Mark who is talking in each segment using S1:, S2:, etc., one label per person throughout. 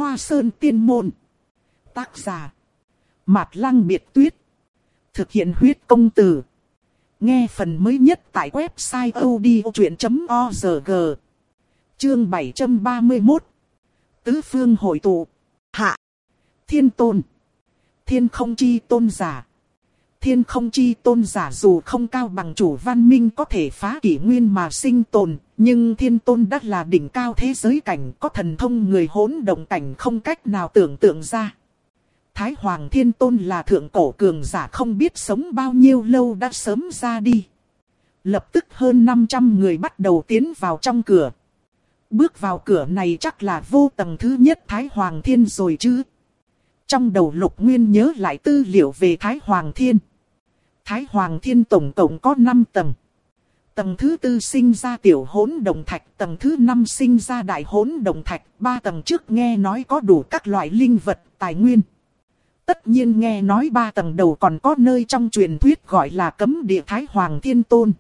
S1: Hoa Sơn Tiên Môn. Tác giả Mạt Lăng Biệt Tuyết. Thực hiện huyết công từ. Nghe phần mới nhất tại website odchuyện.org. Chương 731. Tứ phương hội tụ. Hạ. Thiên tôn. Thiên không chi tôn giả. Thiên không chi tôn giả dù không cao bằng chủ văn minh có thể phá kỷ nguyên mà sinh tồn, nhưng thiên tôn đã là đỉnh cao thế giới cảnh, có thần thông người hỗn động cảnh không cách nào tưởng tượng ra. Thái Hoàng Thiên Tôn là thượng cổ cường giả không biết sống bao nhiêu lâu đã sớm ra đi. Lập tức hơn 500 người bắt đầu tiến vào trong cửa. Bước vào cửa này chắc là vô tầng thứ nhất Thái Hoàng Thiên rồi chứ. Trong đầu Lục Nguyên nhớ lại tư liệu về Thái Hoàng Thiên. Thái Hoàng Thiên tổng cộng có 5 tầng. Tầng thứ 4 sinh ra tiểu hỗn động thạch, tầng thứ 5 sinh ra đại hỗn động thạch, 3 tầng trước nghe nói có đủ các loại linh vật, tài nguyên. Tất nhiên nghe nói 3 tầng đầu còn có nơi trong truyền thuyết gọi là cấm địa Thái Hoàng Thiên Tôn.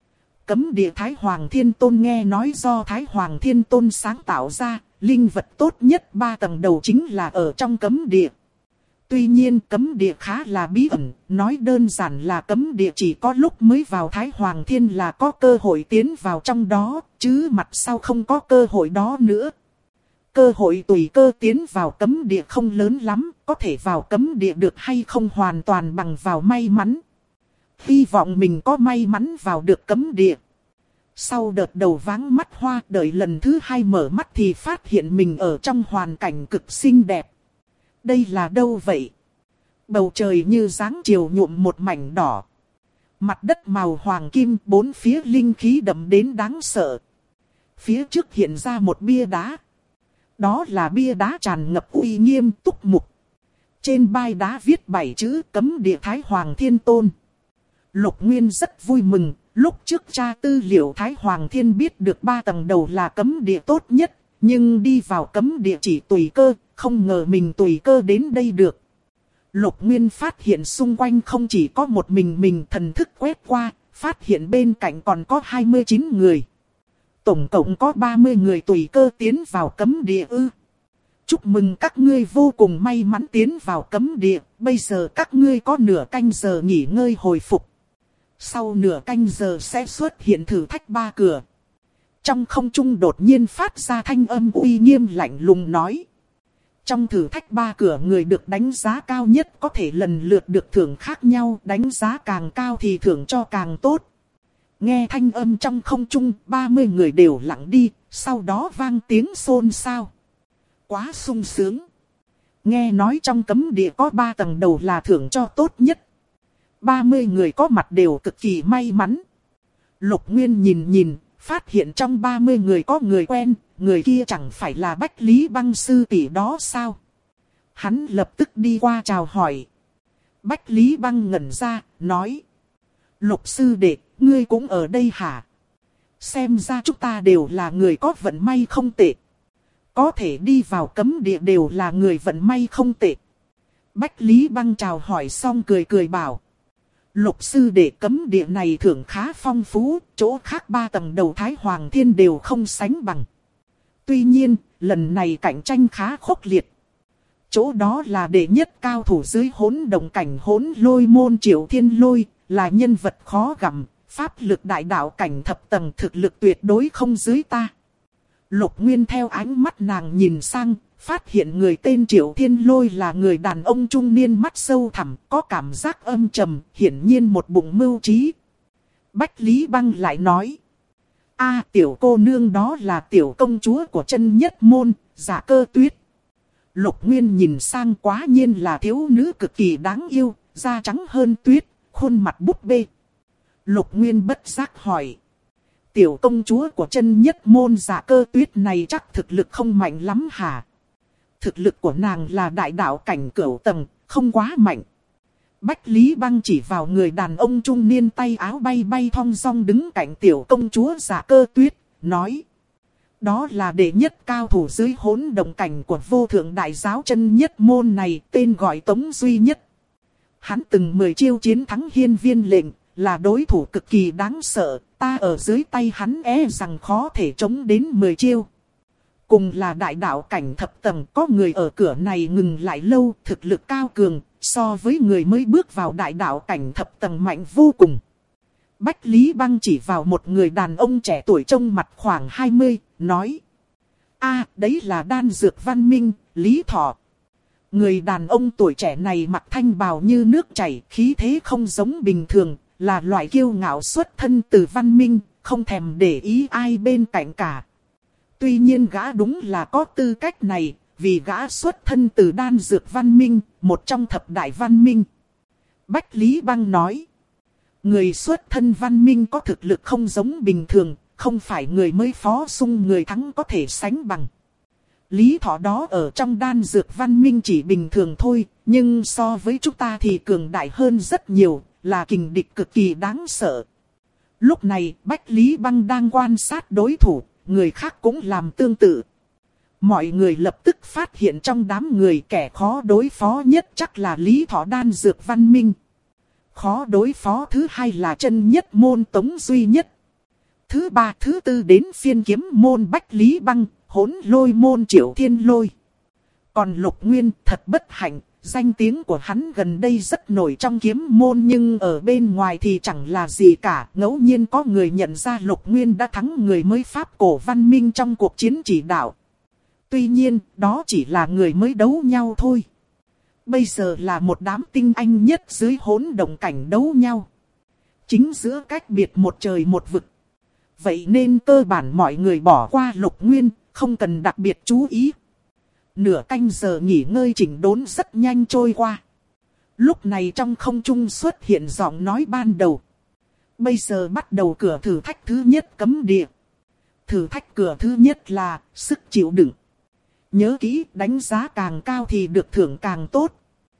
S1: Cấm địa Thái Hoàng Thiên Tôn nghe nói do Thái Hoàng Thiên Tôn sáng tạo ra, linh vật tốt nhất 3 tầng đầu chính là ở trong cấm địa. Tuy nhiên cấm địa khá là bí ẩn, nói đơn giản là cấm địa chỉ có lúc mới vào Thái Hoàng Thiên là có cơ hội tiến vào trong đó, chứ mặt sau không có cơ hội đó nữa. Cơ hội tùy cơ tiến vào cấm địa không lớn lắm, có thể vào cấm địa được hay không hoàn toàn bằng vào may mắn. Hy vọng mình có may mắn vào được cấm địa. Sau đợt đầu váng mắt hoa, đợi lần thứ 2 mở mắt thì phát hiện mình ở trong hoàn cảnh cực xinh đẹp. Đây là đâu vậy? Bầu trời như dáng chiều nhuộm một mảnh đỏ. Mặt đất màu hoàng kim, bốn phía linh khí đậm đến đáng sợ. Phía trước hiện ra một bia đá. Đó là bia đá tràn ngập uy nghiêm túc mục. Trên bia đá viết 7 chữ cấm địa Thái Hoàng Thiên Tôn. Lục Nguyên rất vui mừng, lúc trước tra tư liệu Thái Hoàng Thiên biết được 3 tầng đầu là cấm địa tốt nhất, nhưng đi vào cấm địa chỉ tùy cơ, không ngờ mình tùy cơ đến đây được. Lục Nguyên phát hiện xung quanh không chỉ có một mình thần thức quét qua, phát hiện bên cạnh còn có 29 người. Tổng cộng có 30 người tùy cơ tiến vào cấm địa ư. Chúc mừng các ngươi vô cùng may mắn tiến vào cấm địa, bây giờ các ngươi có nửa canh giờ nghỉ ngơi hồi phục. Sau nửa canh giờ sẽ xuất hiện thử thách 3 cửa. Trong không trung đột nhiên phát ra thanh âm uy nghiêm lạnh lùng nói. Trong thử thách 3 cửa người được đánh giá cao nhất có thể lần lượt được thưởng khác nhau, đánh giá càng cao thì thưởng cho càng tốt. Nghe thanh âm trong không trung, 30 người đều lặng đi, sau đó vang tiếng xôn xao. Quá sung sướng. Nghe nói trong cấm địa có 3 tầng đầu là thưởng cho tốt nhất. 30 người có mặt đều cực kỳ may mắn. Lục Nguyên nhìn, phát hiện trong 30 người có người quen, người kia chẳng phải là Bách Lý Băng sư tỷ đó sao? Hắn lập tức đi qua chào hỏi. Bách Lý Băng ngẩn ra, nói. Lục sư đệ, ngươi cũng ở đây hả? Xem ra chúng ta đều là người có vận may không tệ. Có thể đi vào cấm địa đều là người vận may không tệ. Bách Lý Băng chào hỏi xong cười bảo. Lục sư đệ, cấm địa này thưởng khá phong phú, chỗ khác 3 tầng đầu Thái Hoàng Thiên đều không sánh bằng. Tuy nhiên, lần này cạnh tranh khá khốc liệt. Chỗ đó là đệ nhất cao thủ dưới hỗn động cảnh Hỗn Lôi môn Triệu Thiên Lôi, là nhân vật khó gặm, pháp lực đại đạo cảnh thập tầng, thực lực tuyệt đối không dưới ta. Lục Nguyên theo ánh mắt nàng nhìn sang, phát hiện người tên Triệu Thiên Lôi là người đàn ông trung niên mắt sâu thẳm, có cảm giác âm trầm, hiển nhiên một bụng mưu trí. Bách Lý Băng lại nói. Tiểu cô nương đó là tiểu công chúa của chân nhất môn, Dạ Cơ Tuyết. Lục Nguyên nhìn sang, quá nhiên là thiếu nữ cực kỳ đáng yêu, da trắng hơn tuyết, khuôn mặt búp bê. Lục Nguyên bất giác hỏi. Tiểu công chúa của chân nhất môn Dạ Cơ Tuyết này chắc thực lực không mạnh lắm hả? Thực lực của nàng là đại đạo cảnh cửu tầng, không quá mạnh. Bách Lý Băng chỉ vào người đàn ông trung niên tay áo bay thong dong đứng cạnh tiểu công chúa Dạ Cơ Tuyết, nói. Đó là đệ nhất cao thủ dưới hỗn động cảnh của vô thượng đại giáo chân nhất môn này, tên gọi Tống Duy Nhất. Hắn từng 10 chiêu chiến thắng Hiên Viên Lệnh, là đối thủ cực kỳ đáng sợ, ta ở dưới tay hắn rằng khó thể chống đến 10 chiêu. Cùng là đại đạo cảnh thập tầng, có người ở cửa này ngừng lại lâu, thực lực cao cường, so với người mới bước vào đại đạo cảnh thập tầng mạnh vô cùng. Bách Lý Băng chỉ vào một người đàn ông trẻ tuổi trông mặt khoảng 20, nói. Đấy là đan dược văn minh, Lý Thọ. Người đàn ông tuổi trẻ này mặc thanh bào như nước chảy, khí thế không giống bình thường, là loại kiêu ngạo xuất thân từ văn minh, không thèm để ý ai bên cạnh cả. Tuy nhiên gã đúng là có tư cách này, vì gã xuất thân từ đan dược văn minh, một trong thập đại văn minh. Bách Lý Băng nói. Người xuất thân văn minh có thực lực không giống bình thường, không phải người mới phó sung người thắng có thể sánh bằng. Lý Thọ đó ở trong đan dược văn minh chỉ bình thường thôi, nhưng so với chúng ta thì cường đại hơn rất nhiều, là kình địch cực kỳ đáng sợ. Lúc này Bách Lý Băng đang quan sát đối thủ, người khác cũng làm tương tự. Mọi người lập tức phát hiện trong đám người kẻ khó đối phó nhất chắc là Lý Thọ đan dược văn minh. Khó đối phó thứ hai là chân nhất môn Tống Duy Nhất. Thứ ba thứ tư đến phiên kiếm môn Bách Lý Băng, hỗn lôi môn Triệu Thiên Lôi. Còn Lục Nguyên thật bất hạnh, danh tiếng của hắn gần đây rất nổi trong kiếm môn nhưng ở bên ngoài thì chẳng là gì cả. Ngẫu nhiên có người nhận ra Lục Nguyên đã thắng người mới Pháp cổ văn minh trong cuộc chiến chỉ đạo. Tuy nhiên, đó chỉ là người mới đấu nhau thôi. Bây giờ là một đám tinh anh nhất dưới hỗn động cảnh đấu nhau. Chính giữa cách biệt một trời một vực. Vậy nên cơ bản mọi người bỏ qua Lục Nguyên, không cần đặc biệt chú ý. Nửa canh giờ nghỉ ngơi chỉnh đốn rất nhanh trôi qua. Lúc này trong không trung xuất hiện giọng nói ban đầu. Bây giờ bắt đầu cửa thử thách thứ nhất cấm địa. Thử thách cửa thứ nhất là sức chịu đựng. Nhớ kỹ, đánh giá càng cao thì được thưởng càng tốt.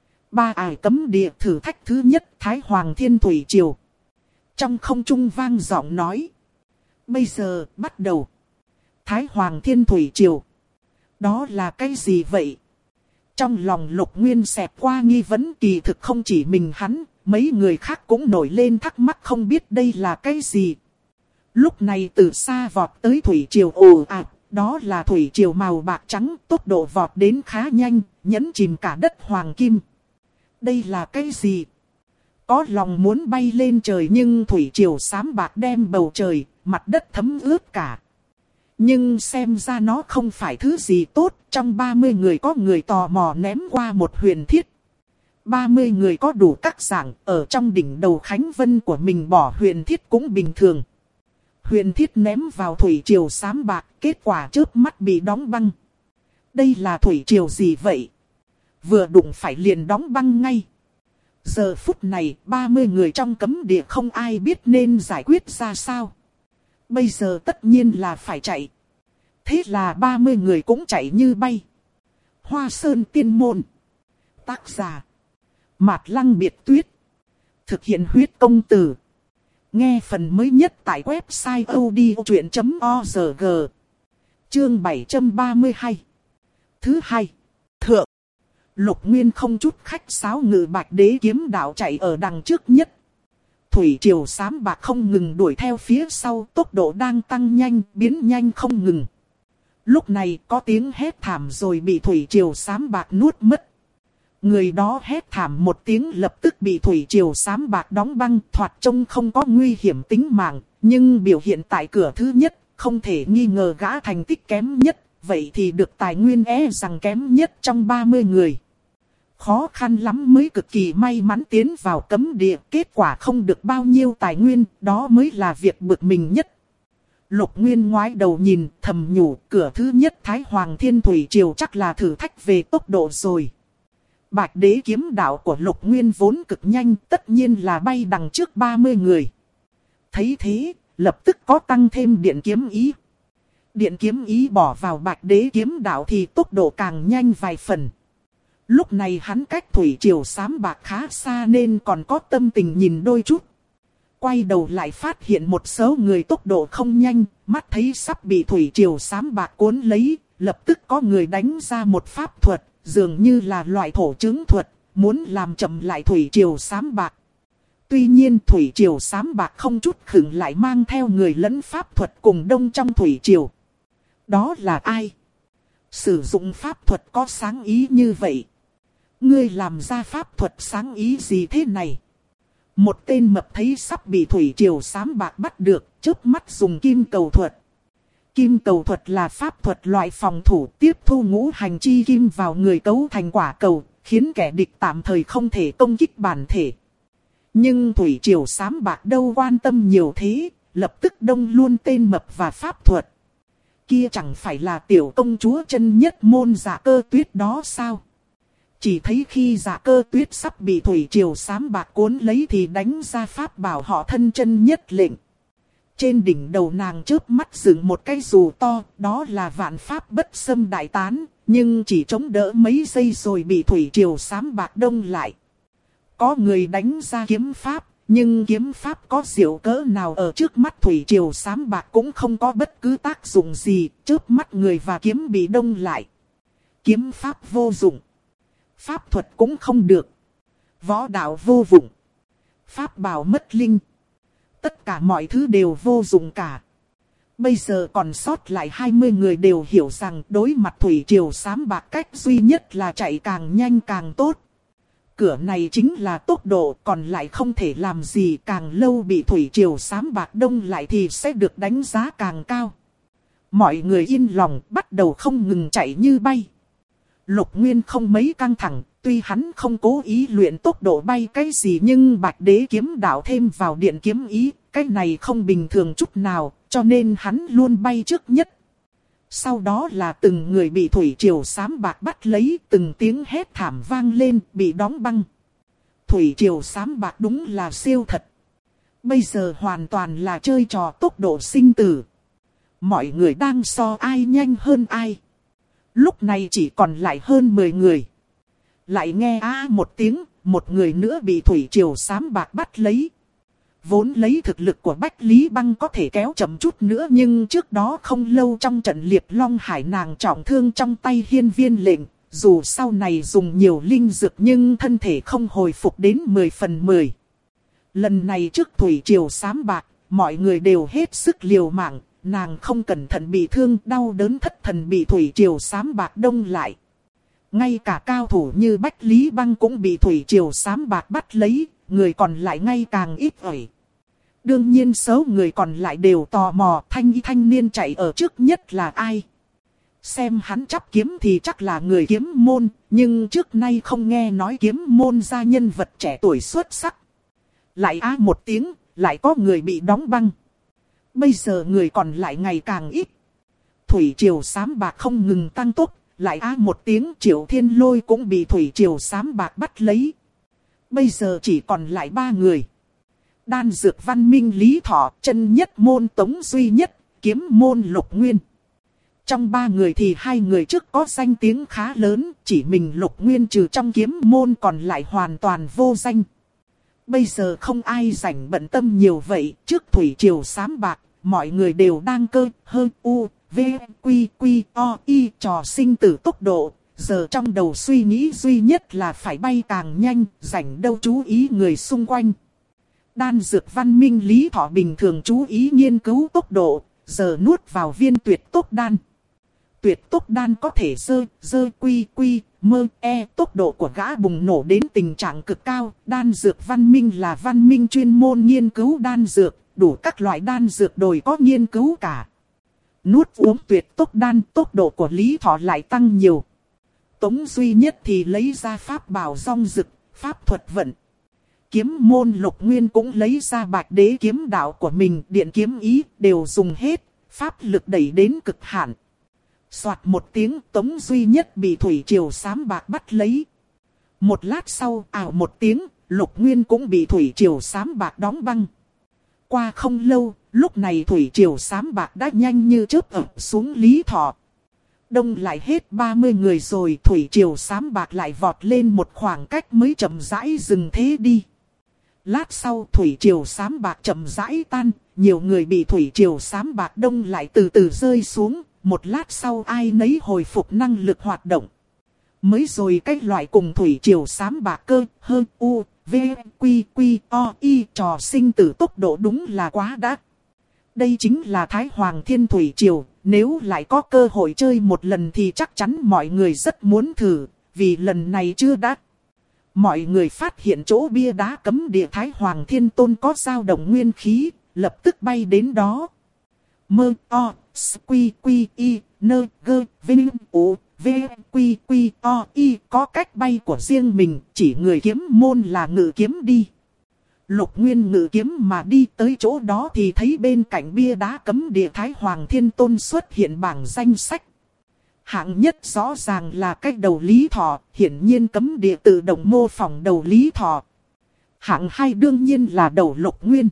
S1: Cấm địa thử thách thứ nhất Thái Hoàng Thiên Thủy Triều. Trong không trung vang giọng nói. Bây giờ bắt đầu. Thái Hoàng Thiên Thủy Triều. Đó là cái gì vậy? Trong lòng Lục Nguyên xẹt qua nghi vấn, kỳ thực không chỉ mình hắn, mấy người khác cũng nổi lên thắc mắc không biết đây là cái gì. Lúc này từ xa vọt tới Thủy Triều ồ ạt, đó là Thủy Triều màu bạc trắng, tốc độ vọt đến khá nhanh, nhấn chìm cả đất hoàng kim. Đây là cái gì? Có lòng muốn bay lên trời nhưng Thủy Triều xám bạc đem bầu trời, mặt đất thấm ướt cả. Nhưng xem ra nó không phải thứ gì tốt, trong 30 người có người tò mò ném qua một huyền thiết. 30 người có đủ các dạng, ở trong đỉnh đầu Khánh Vân của mình bỏ huyền thiết cũng bình thường. Huyền thiết ném vào Thủy Triều xám bạc, kết quả chớp mắt bị đóng băng. Đây là Thủy Triều gì vậy? Vừa đụng phải liền đóng băng ngay. Giờ phút này 30 người trong cấm địa không ai biết nên giải quyết ra sao. Bây giờ tất nhiên là phải chạy. Thế là 30 người cũng chạy như bay. Hoa Sơn Tiên Môn. Tác giả Mạt Lăng Biệt Tuyết. Thực hiện huyết công từ. Nghe phần mới nhất tại website odchuyện.org. Chương 732. Thứ hai. Thượng. Lục Nguyên không chút khách sáo ngự Bạch Đế kiếm đạo chạy ở đằng trước nhất. Thủy Triều xám bạc không ngừng đuổi theo phía sau, tốc độ đang tăng nhanh, biến nhanh không ngừng. Lúc này có tiếng hét thảm rồi bị Thủy Triều xám bạc nuốt mất. Người đó hét thảm một tiếng lập tức bị Thủy Triều xám bạc đóng băng, thoạt trông không có nguy hiểm tính mạng, nhưng biểu hiện tại cửa thứ nhất, không thể nghi ngờ gã thành tích kém nhất, vậy thì được tài nguyên rằng kém nhất trong 30 người. Khó khăn lắm mới cực kỳ may mắn tiến vào cấm địa, kết quả không được bao nhiêu tài nguyên, đó mới là việc bực mình nhất. Lục Nguyên ngoái đầu nhìn, thầm nhủ, cửa thứ nhất Thái Hoàng Thiên Thủy Triều chắc là thử thách về tốc độ rồi. Bạch Đế kiếm đạo của Lục Nguyên vốn cực nhanh, tất nhiên là bay đằng trước 30 người. Thấy thế, lập tức có tăng thêm điện kiếm ý. Điện kiếm ý bỏ vào Bạch Đế kiếm đạo thì tốc độ càng nhanh vài phần. Lúc này hắn cách Thủy Triều xám bạc khá xa nên còn có tâm tình nhìn đôi chút. Quay đầu lại phát hiện một số người tốc độ không nhanh, mắt thấy sắp bị Thủy Triều xám bạc cuốn lấy, lập tức có người đánh ra một pháp thuật, dường như là loại thổ chứng thuật, muốn làm chậm lại Thủy Triều xám bạc. Tuy nhiên Thủy Triều xám bạc không chút khựng lại mang theo người lẫn pháp thuật cùng đông trong Thủy Triều. Đó là ai? Sử dụng pháp thuật có sáng ý như vậy. Ngươi làm ra pháp thuật sáng ý gì thế này? Một tên mập thấy sắp bị thủy triều xám bạc bắt được, chớp mắt dùng kim cầu thuật. Kim cầu thuật là pháp thuật loại phòng thủ, tiếp thu ngũ hành chi kim vào người cấu thành quả cầu, khiến kẻ địch tạm thời không thể công kích bản thể. Nhưng thủy triều xám bạc đâu quan tâm nhiều thế, lập tức đông luôn tên mập và pháp thuật. Kia chẳng phải là tiểu công chúa chân nhất môn Dạ Cơ Tuyết đó sao? Chỉ thấy khi Dạ Cơ Tuyết sắp bị thủy triều xám bạc cuốn lấy thì đánh ra pháp bảo họ thân chân nhất lệnh. Trên đỉnh đầu nàng chớp mắt dựng một cái dù to, đó là vạn pháp bất xâm đại tán, nhưng chỉ chống đỡ mấy giây rồi bị thủy triều xám bạc đông lại. Có người đánh ra kiếm pháp, nhưng kiếm pháp có diệu cỡ nào ở trước mắt thủy triều xám bạc cũng không có bất cứ tác dụng gì, chớp mắt người và kiếm bị đông lại. Kiếm pháp vô dụng. Pháp thuật cũng không được. Võ đạo vô dụng. Pháp bảo mất linh. Tất cả mọi thứ đều vô dụng cả. Bây giờ còn sót lại 20 người đều hiểu rằng đối mặt thủy triều xám bạc cách duy nhất là chạy càng nhanh càng tốt. Cửa này chính là tốc độ, còn lại không thể làm gì, càng lâu bị thủy triều xám bạc đông lại thì sẽ được đánh giá càng cao. Mọi người yên lòng bắt đầu không ngừng chạy như bay. Lục Nguyên không mấy căng thẳng, tuy hắn không cố ý luyện tốc độ bay cái gì nhưng Bạch Đế kiếm đạo thêm vào điện kiếm ý, cái này không bình thường chút nào, cho nên hắn luôn bay trước nhất. Sau đó là từng người bị thủy triều xám bạc bắt lấy, từng tiếng hét thảm vang lên, bị đóng băng. Thủy triều xám bạc đúng là siêu thật. Bây giờ hoàn toàn là chơi trò tốc độ sinh tử. Mọi người đang so ai nhanh hơn ai. Lúc này chỉ còn lại hơn 10 người. Lại nghe một tiếng, một người nữa bị thủy triều xám bạc bắt lấy. Vốn lấy thực lực của Bách Lý Băng có thể kéo chậm chút nữa, nhưng trước đó không lâu trong trận Liệp Long Hải nàng trọng thương trong tay hiên viên lệnh. Dù sau này dùng nhiều linh dược nhưng thân thể không hồi phục đến 10/10. Lần này trước thủy triều xám bạc, mọi người đều hết sức liều mạng. Nàng không cẩn thận bị thương, đau đớn thất thần bị thủy triều xám bạc đông lại. Ngay cả cao thủ như Bách Lý Băng cũng bị thủy triều xám bạc bắt lấy, người còn lại ngay càng ít ỏi. Đương nhiên số người còn lại đều tò mò thanh niên chạy ở trước nhất là ai. Xem hắn chắp kiếm thì chắc là người kiếm môn, nhưng trước nay không nghe nói kiếm môn ra nhân vật trẻ tuổi xuất sắc. Lại một tiếng, lại có người bị đóng băng. Bây giờ người còn lại ngày càng ít. Thủy triều xám bạc không ngừng tăng tốc, lại một tiếng Triệu Thiên Lôi cũng bị thủy triều xám bạc bắt lấy. Bây giờ chỉ còn lại 3 người. Đan dược Văn Minh Lý Thọ, chân nhất môn Tống Duy Nhất, kiếm môn Lục Nguyên. Trong 3 người thì 2 người trước có danh tiếng khá lớn, chỉ mình Lục Nguyên trừ trong kiếm môn còn lại hoàn toàn vô danh. Bây giờ không ai rảnh bận tâm nhiều vậy, trước thủy triều xám bạc, mọi người đều đang cơ, hơn u, v, quy, quy, o, y, trò sinh tử tốc độ. Giờ trong đầu suy nghĩ duy nhất là phải bay càng nhanh, rảnh đâu chú ý người xung quanh. Đan dược Văn Minh Lý Thọ bình thường chú ý nghiên cứu tốc độ, giờ nuốt vào viên tuyệt tốc đan. Tuyệt tốc đan có thể dơ quy quy, mơ e, tốc độ của gã bùng nổ đến tình trạng cực cao. Đan dược Văn Minh là Văn Minh chuyên môn nghiên cứu đan dược, đủ các loại đan dược đồi có nghiên cứu cả. Nuốt uống tuyệt tốc đan, tốc độ của Lý Thọ lại tăng nhiều. Tống Duy Nhất thì lấy ra pháp bảo rong rực, pháp thuật vận. Kiếm môn Lục Nguyên cũng lấy ra Bạch Đế kiếm đạo của mình, điện kiếm ý, đều dùng hết, pháp lực đẩy đến cực hạn. Soạt một tiếng, Tống Duy Nhất bị thủy triều xám bạc bắt lấy. Một lát sau, một tiếng, Lục Nguyên cũng bị thủy triều xám bạc đóng băng. Qua không lâu, lúc này thủy triều xám bạc đã nhanh như chớp ập xuống Lý Thọ. Đông lại hết 30 người rồi, thủy triều xám bạc lại vọt lên một khoảng cách mới chậm rãi dừng thế đi. Lát sau thủy triều xám bạc chậm rãi tan, nhiều người bị thủy triều xám bạc đông lại từ từ rơi xuống. Một lát sau ai nấy hồi phục năng lực hoạt động. Mới rồi cái loại cùng thủy triều xám bạc cơ, hơn u, v, quy, quy, o, y, trò sinh tử tốc độ đúng là quá đắt. Đây chính là Thái Hoàng Thiên Thủy Triều, nếu lại có cơ hội chơi một lần thì chắc chắn mọi người rất muốn thử, vì lần này chưa đã. Mọi người phát hiện chỗ bia đá cấm địa Thái Hoàng Thiên Tôn có dao động nguyên khí, lập tức bay đến đó. Mơ, o, quy, quy, y, nơ, gơ, vinh, ủ, v, quy, quy, o, y có cách bay của riêng mình, chỉ người kiếm môn là ngự kiếm đi. Lục Nguyên ngự kiếm mà đi tới chỗ đó thì thấy bên cạnh bia đá cấm địa Thái Hoàng Thiên Tôn xuất hiện bảng danh sách. Hạng nhất rõ ràng là cái đầu Lý Thọ, hiển nhiên cấm địa tự động mô phỏng đầu Lý Thọ. Hạng 2 đương nhiên là đầu Lục Nguyên.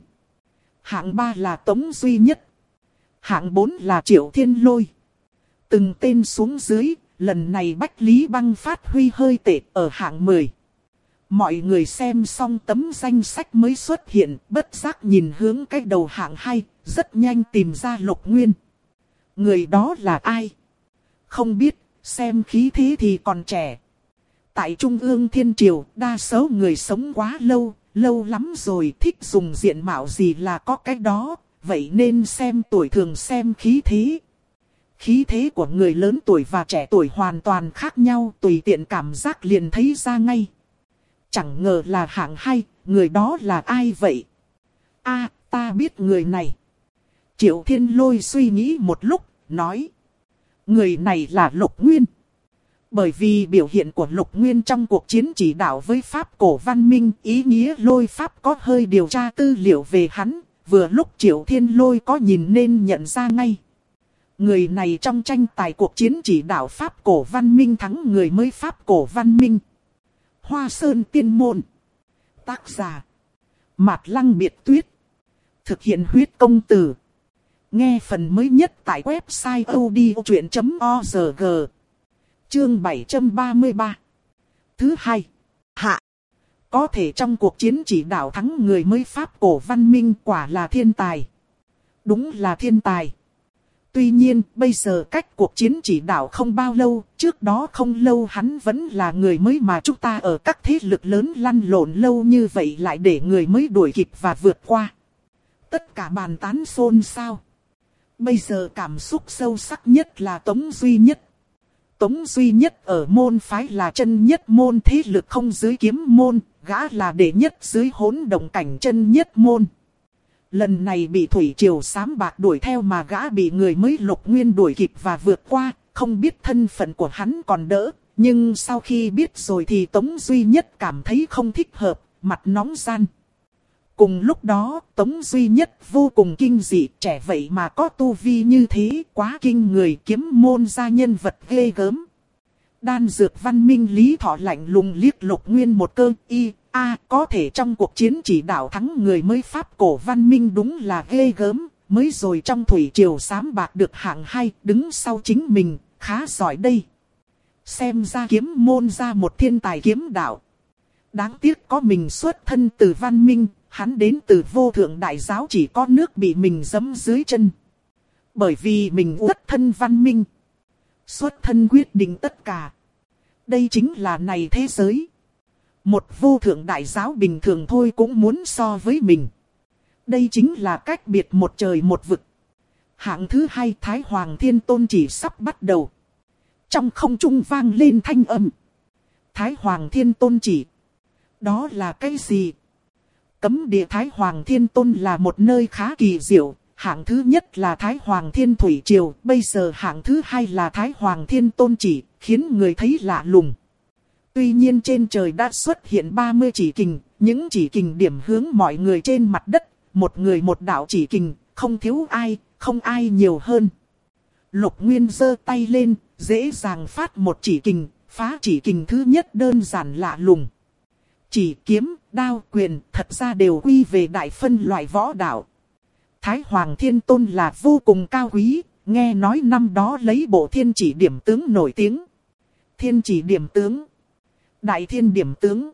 S1: Hạng 3 là Tống Duy Nhất. Hạng 4 là Triệu Thiên Lôi. Từng tên xuống dưới, lần này Bách Lý Băng phát huy hơi tệ ở hạng 10. Mọi người xem xong tấm danh sách mới xuất hiện, bất giác nhìn hướng cái đầu hạng 2, rất nhanh tìm ra Lục Nguyên. Người đó là ai? Không biết, xem khí thế thì còn trẻ. Tại Trung ương Thiên Triều, đa số người sống quá lâu, lâu lắm rồi, thích dùng diện mạo gì là có cái đó, vậy nên xem tuổi thường xem khí thế. Khí thế của người lớn tuổi và trẻ tuổi hoàn toàn khác nhau, tùy tiện cảm giác liền thấy ra ngay. Chẳng ngờ là hạng 2, người đó là ai vậy? A, ta biết người này. Triệu Thiên Lôi suy nghĩ một lúc, nói. Người này là Lục Nguyên. Bởi vì biểu hiện của Lục Nguyên trong cuộc chiến chỉ đạo với Pháp cổ văn minh, ý nghĩa Lôi Pháp có hơi điều tra tư liệu về hắn, vừa lúc Triệu Thiên Lôi có nhìn nên nhận ra ngay. Người này trong tranh tài cuộc chiến chỉ đạo Pháp cổ văn minh thắng người mới Pháp cổ văn minh. Hoa Sơn Tiên Môn. Tác giả Mạt Lăng Biệt Tuyết. Thực hiện huyết công từ. Nghe phần mới nhất tại website odchuyện.org. Chương 733. Thứ hai. Hạ. Có thể trong cuộc chiến chỉ đạo thắng người mới Pháp cổ văn minh, quả là thiên tài. Đúng là thiên tài. Tuy nhiên, bây giờ cách cuộc chiến chỉ đạo không bao lâu, trước đó không lâu hắn vẫn là người mới mà chúng ta ở các thế lực lớn lăn lộn lâu như vậy lại để người mới đuổi kịp và vượt qua. Tất cả bàn tán xôn xao. Bây giờ cảm xúc sâu sắc nhất là Tống Duy Nhất. Tống Duy Nhất ở môn phái là chân nhất môn thế lực không dưới kiếm môn, gã là đệ nhất dưới hỗn động cảnh chân nhất môn. Lần này bị Thủy Triều xám bạc đuổi theo mà gã bị người mới Lục Nguyên đuổi kịp và vượt qua, không biết thân phận của hắn còn đỡ, nhưng sau khi biết rồi thì Tống Duy Nhất cảm thấy không thích hợp, mặt nóng gian. Cùng lúc đó, Tống Duy Nhất vô cùng kinh dị, trẻ vậy mà có tu vi như thế, quá kinh người, kiếm môn gia nhân vật ghê gớm. Đan dược văn minh Lý Thọ lạnh lùng liếc Lục Nguyên một cơ, có thể trong cuộc chiến chỉ đạo thắng người mới Pháp cổ văn minh đúng là ghê gớm, mới rồi trong Thủy Triều xám bạc được hạng 2, đứng sau chính mình, khá giỏi đây. Xem ra kiếm môn ra một thiên tài kiếm đạo. Đáng tiếc có mình xuất thân từ văn minh, hắn đến từ vô thượng đại giáo chỉ có nước bị mình giẫm dưới chân. Bởi vì mình xuất thân văn minh. Xuất thân quyết định tất cả. Đây chính là này thế giới. Một vô thượng đại giáo bình thường thôi cũng muốn so với mình. Đây chính là cách biệt một trời một vực. Hạng thứ 2 Thái Hoàng Thiên Tôn chỉ sắp bắt đầu. Trong không trung vang lên thanh âm. Thái Hoàng Thiên Tôn chỉ. Đó là cái gì? Cấm địa Thái Hoàng Thiên Tôn là một nơi khá kỳ diệu. Hạng thứ nhất là Thái Hoàng Thiên Thủy Triều. Bây giờ hạng thứ 2 là Thái Hoàng Thiên Tôn chỉ. Khiến người thấy lạ lùng. Tuy nhiên trên trời đã xuất hiện 30 chỉ kình. Những chỉ kình điểm hướng mọi người trên mặt đất. Một người một đạo chỉ kình. Không thiếu ai, không ai nhiều hơn. Lục Nguyên giơ tay lên. Dễ dàng phát một chỉ kình. Phá chỉ kình thứ nhất đơn giản lạ lùng. Chỉ kiếm, đao, quyền thật ra đều quy về đại phân loại võ đạo. Thái Hoàng Thiên Tôn là vô cùng cao quý, nghe nói năm đó lấy bộ thiên chỉ điểm tướng nổi tiếng. Thiên chỉ điểm tướng, đại thiên điểm tướng.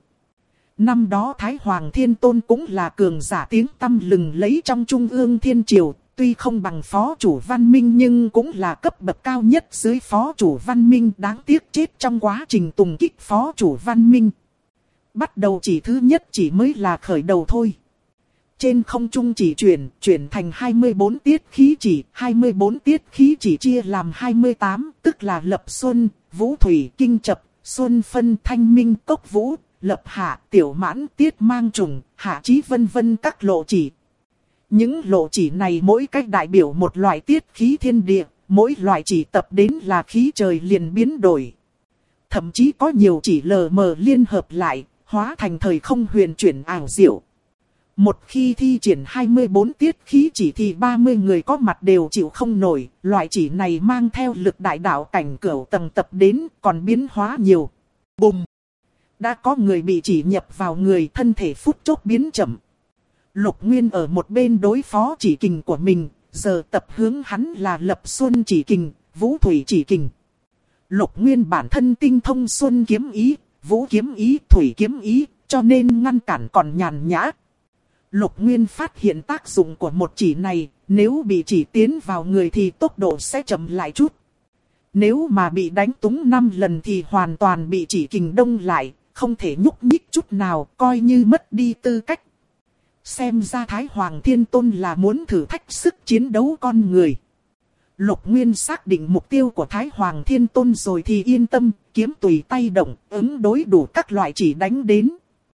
S1: Năm đó Thái Hoàng Thiên Tôn cũng là cường giả tiếng tăm lừng lấy trong Trung ương Thiên Triều. Tuy không bằng phó chủ văn minh nhưng cũng là cấp bậc cao nhất dưới phó chủ văn minh, đáng tiếc chết trong quá trình tùng kích phó chủ văn minh. Bắt đầu chỉ thứ nhất chỉ mới là khởi đầu thôi. Trên không trung chỉ chuyển thành 24 tiết khí chỉ, 24 tiết khí chỉ chia làm 28, tức là lập xuân, vũ thủy, kinh chập, xuân phân, thanh minh, cốc vũ, lập hạ, tiểu mãn, tiết mang trùng, hạ chí vân vân các lộ chỉ. Những lộ chỉ này mỗi cách đại biểu một loại tiết khí thiên địa, mỗi loại chỉ tập đến là khí trời liền biến đổi. Thậm chí có nhiều chỉ lờ mờ liên hợp lại, hóa thành thời không huyền chuyển ảo diệu. Một khi thi triển 24 tiết khí chỉ thì 30 người có mặt đều chịu không nổi, loại chỉ này mang theo lực đại đạo cảnh cửu tầng tập đến còn biến hóa nhiều. Bùng! Đã có người bị chỉ nhập vào người, thân thể phút chốc biến chậm. Lục Nguyên ở một bên đối phó chỉ kình của mình, giờ tập hướng hắn là lập xuân chỉ kình, vũ thủy chỉ kình. Lục Nguyên bản thân tinh thông xuân kiếm ý, vũ kiếm ý, thủy kiếm ý, cho nên ngăn cản còn nhàn nhã. Lục Nguyên phát hiện tác dụng của một chỉ này, nếu bị chỉ tiến vào người thì tốc độ sẽ chậm lại chút. Nếu mà bị đánh túng 5 lần thì hoàn toàn bị chỉ kình đông lại, không thể nhúc nhích chút nào, coi như mất đi tư cách. Xem ra Thái Hoàng Thiên Tôn là muốn thử thách sức chiến đấu con người. Lục Nguyên xác định mục tiêu của Thái Hoàng Thiên Tôn rồi thì yên tâm, kiếm tùy tay động, ứng đối đủ các loại chỉ đánh đến.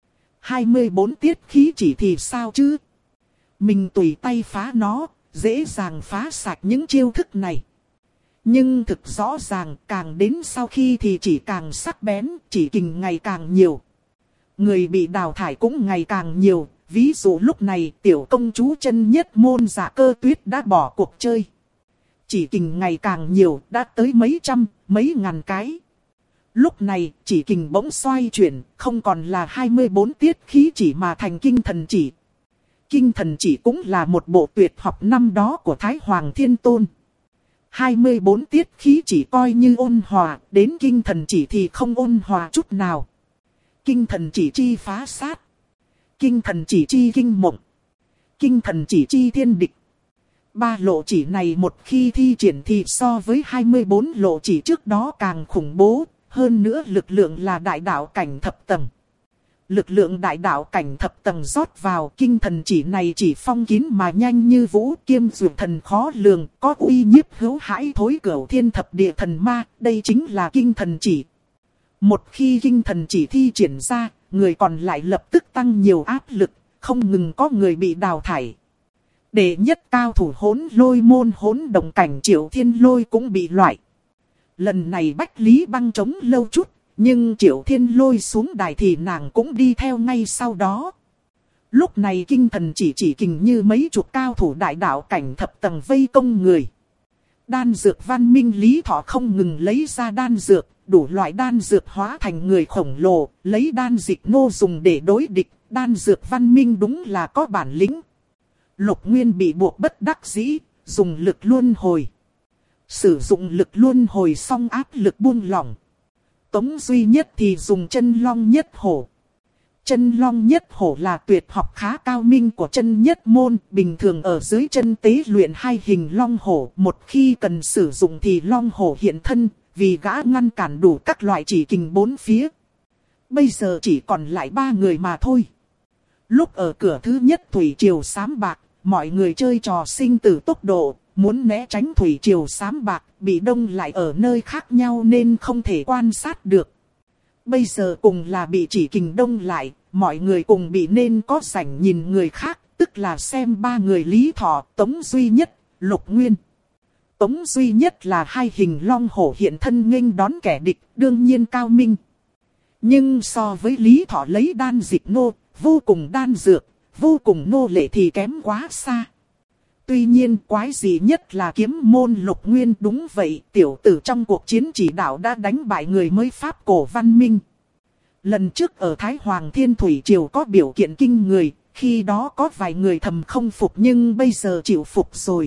S1: 24 tiết khí chỉ thì sao chứ? Mình tùy tay phá nó, dễ dàng phá sạch những chiêu thức này. Nhưng thực rõ ràng càng đến sau khi thì chỉ càng sắc bén, chỉ kình ngày càng nhiều. Người bị đào thải cũng ngày càng nhiều. Ví dụ lúc này tiểu công chúa chân nhất môn Dạ Cơ Tuyết đã bỏ cuộc chơi. Chỉ kình ngày càng nhiều, đã tới mấy trăm, mấy ngàn cái. Lúc này chỉ kình bỗng xoay chuyển, không còn là 24 tiết khí chỉ mà thành kinh thần chỉ. Kinh thần chỉ cũng là một bộ tuyệt học năm đó của Thái Hoàng Thiên Tôn. 24 tiết khí chỉ coi như ôn hòa, đến kinh thần chỉ thì không ôn hòa chút nào. Kinh thần chỉ chi phá sát. Kinh thần chỉ chi kinh mộng. Kinh thần chỉ chi thiên địch. 3 lộ chỉ này một khi thi triển thì so với 24 lộ chỉ trước đó càng khủng bố. Hơn nữa lực lượng là đại đạo cảnh thập tầng. Lực lượng đại đạo cảnh thập tầng rót vào kinh thần chỉ này chỉ phong kín mà nhanh như vũ, kiêm dược thần khó lường, có uy nhiếp hữu hãi thối cửu thiên thập địa thần ma. Đây chính là kinh thần chỉ. Một khi kinh thần chỉ thi triển ra, người còn lại lập tức tăng nhiều áp lực, không ngừng có người bị đào thải. Đệ nhất cao thủ Hỗn Lôi môn Hỗn Động cảnh Triệu Thiên Lôi cũng bị loại. Lần này Bách Lý Băng chống lâu chút, nhưng Triệu Thiên Lôi xuống đài thì nàng cũng đi theo ngay sau đó. Lúc này kinh thần chỉ kình như mấy chục cao thủ đại đạo cảnh thập tầng vây công người. Đan dược văn minh Lý Thọ không ngừng lấy ra đan dược, đủ loại đan dược hóa thành người khổng lồ, lấy đan dịch nô dùng để đối địch, đan dược văn minh đúng là có bản lĩnh. Lục Nguyên bị buộc bất đắc dĩ, dùng lực luân hồi. Sử dụng lực luân hồi xong áp lực buông lỏng. Tống Duy Nhất thì dùng chân long nhất hổ. Chân long nhất hổ là tuyệt học khá cao minh của chân nhất môn, bình thường ở dưới chân tế luyện 2 hình long hổ, một khi cần sử dụng thì long hổ hiện thân, vì gã ngăn cản đủ các loại chỉ kình 4 phía. Bây giờ chỉ còn lại 3 người mà thôi. Lúc ở cửa thứ nhất thủy triều xám bạc, mọi người chơi trò sinh tử tốc độ, muốn né tránh thủy triều xám bạc, bị đông lại ở nơi khác nhau nên không thể quan sát được. Bây giờ cùng là bị chỉ kình đông lại, mọi người cùng bị nên có rảnh nhìn người khác, tức là xem 3 người Lý Thọ, Tống Duy Nhất, Lục Nguyên. Tống Duy Nhất là 2 hình long hổ hiện thân nghênh đón kẻ địch, đương nhiên cao minh. Nhưng so với Lý Thọ lấy đan dịch nô, vô cùng đan dược, vô cùng nô lệ thì kém quá xa. Tuy nhiên quái dị nhất là kiếm môn Lục Nguyên, đúng vậy, tiểu tử trong cuộc chiến chỉ đạo đã đánh bại người mới Pháp cổ văn minh. Lần trước ở Thái Hoàng Thiên Thủy Triều có biểu kiện kinh người, khi đó có vài người thầm không phục nhưng bây giờ chịu phục rồi.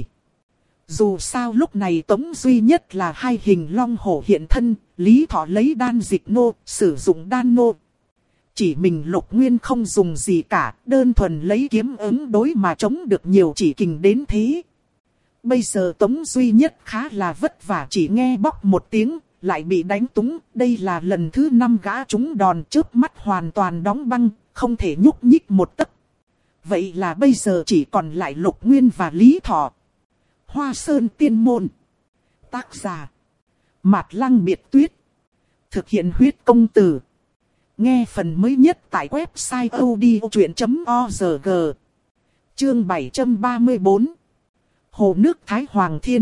S1: Dù sao lúc này Tống Duy Nhất là 2 hình long hổ hiện thân, Lý Thọ lấy đan dịch nô, sử dụng đan nô. Chỉ mình Lục Nguyên không dùng gì cả, đơn thuần lấy kiếm ứng đối mà chống được nhiều chỉ kình đến thế. Bây giờ Tống Duy Nhất khá là vất vả, chỉ nghe bóc một tiếng, lại bị đánh túng. Đây là lần thứ 5 gã trúng đòn, chớp mắt hoàn toàn đóng băng, không thể nhúc nhích một tấc. Vậy là bây giờ chỉ còn lại Lục Nguyên và Lý Thọ. Hoa Sơn Tiên Môn. Tác giả. Mạt Lăng Biệt Tuyết. Thực hiện huyết công từ. Nghe phần mới nhất tại website odchuyện.org. Chương 734. Hồ nước Thái Hoàng Thiên.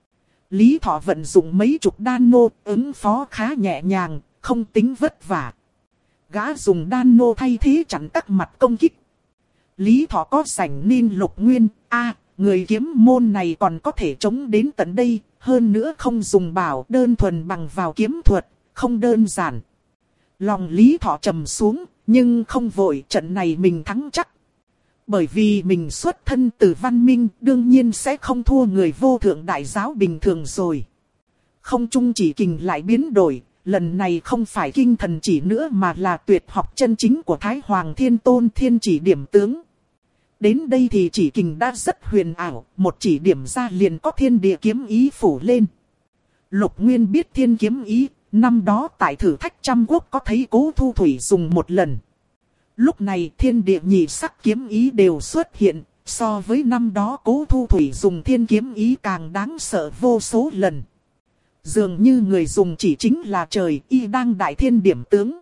S1: Lý Thọ vận dụng mấy chục đan nô ứng phó khá nhẹ nhàng, không tính vất vả. Gã dùng đan nô thay thế chặn các mặt công kích. Lý Thọ có sảnh nên Lục Nguyên, người kiếm môn này còn có thể chống đến tận đây, hơn nữa không dùng bảo đơn thuần bằng vào kiếm thuật, không đơn giản. Lòng Lý Thọ trầm xuống, nhưng không vội, trận này mình thắng chắc. Bởi vì mình xuất thân từ văn minh, đương nhiên sẽ không thua người vô thượng đại giáo bình thường rồi. Không chung chỉ kình lại biến đổi, lần này không phải kinh thần chỉ nữa mà là tuyệt học chân chính của Thái Hoàng Thiên Tôn Thiên Chỉ Điểm Tướng. Đến đây thì chỉ kình đã rất huyền ảo, một chỉ điểm ra liền có thiên địa kiếm ý phủ lên. Lục Nguyên biết thiên kiếm ý, năm đó tại thử thách trăm quốc có thấy Cố Thu Thủy dùng một lần. Lúc này thiên địa nhị sắc kiếm ý đều xuất hiện, so với năm đó Cố Thu Thủy dùng thiên kiếm ý càng đáng sợ vô số lần. Dường như người dùng chỉ chính là trời, y đang đại thiên điểm tướng.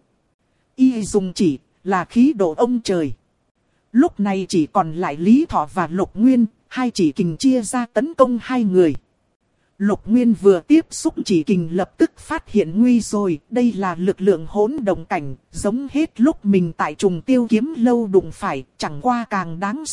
S1: Y dùng chỉ là khí độ ông trời. Lúc này chỉ còn lại Lý Thọ và Lục Nguyên, hai chỉ kình chia ra tấn công hai người. Lục Nguyên vừa tiếp xúc chỉ kình lập tức phát hiện nguy rồi, đây là lực lượng hỗn động cảnh, giống hết lúc mình tại trùng tiêu kiếm lâu đụng phải, chẳng qua càng đáng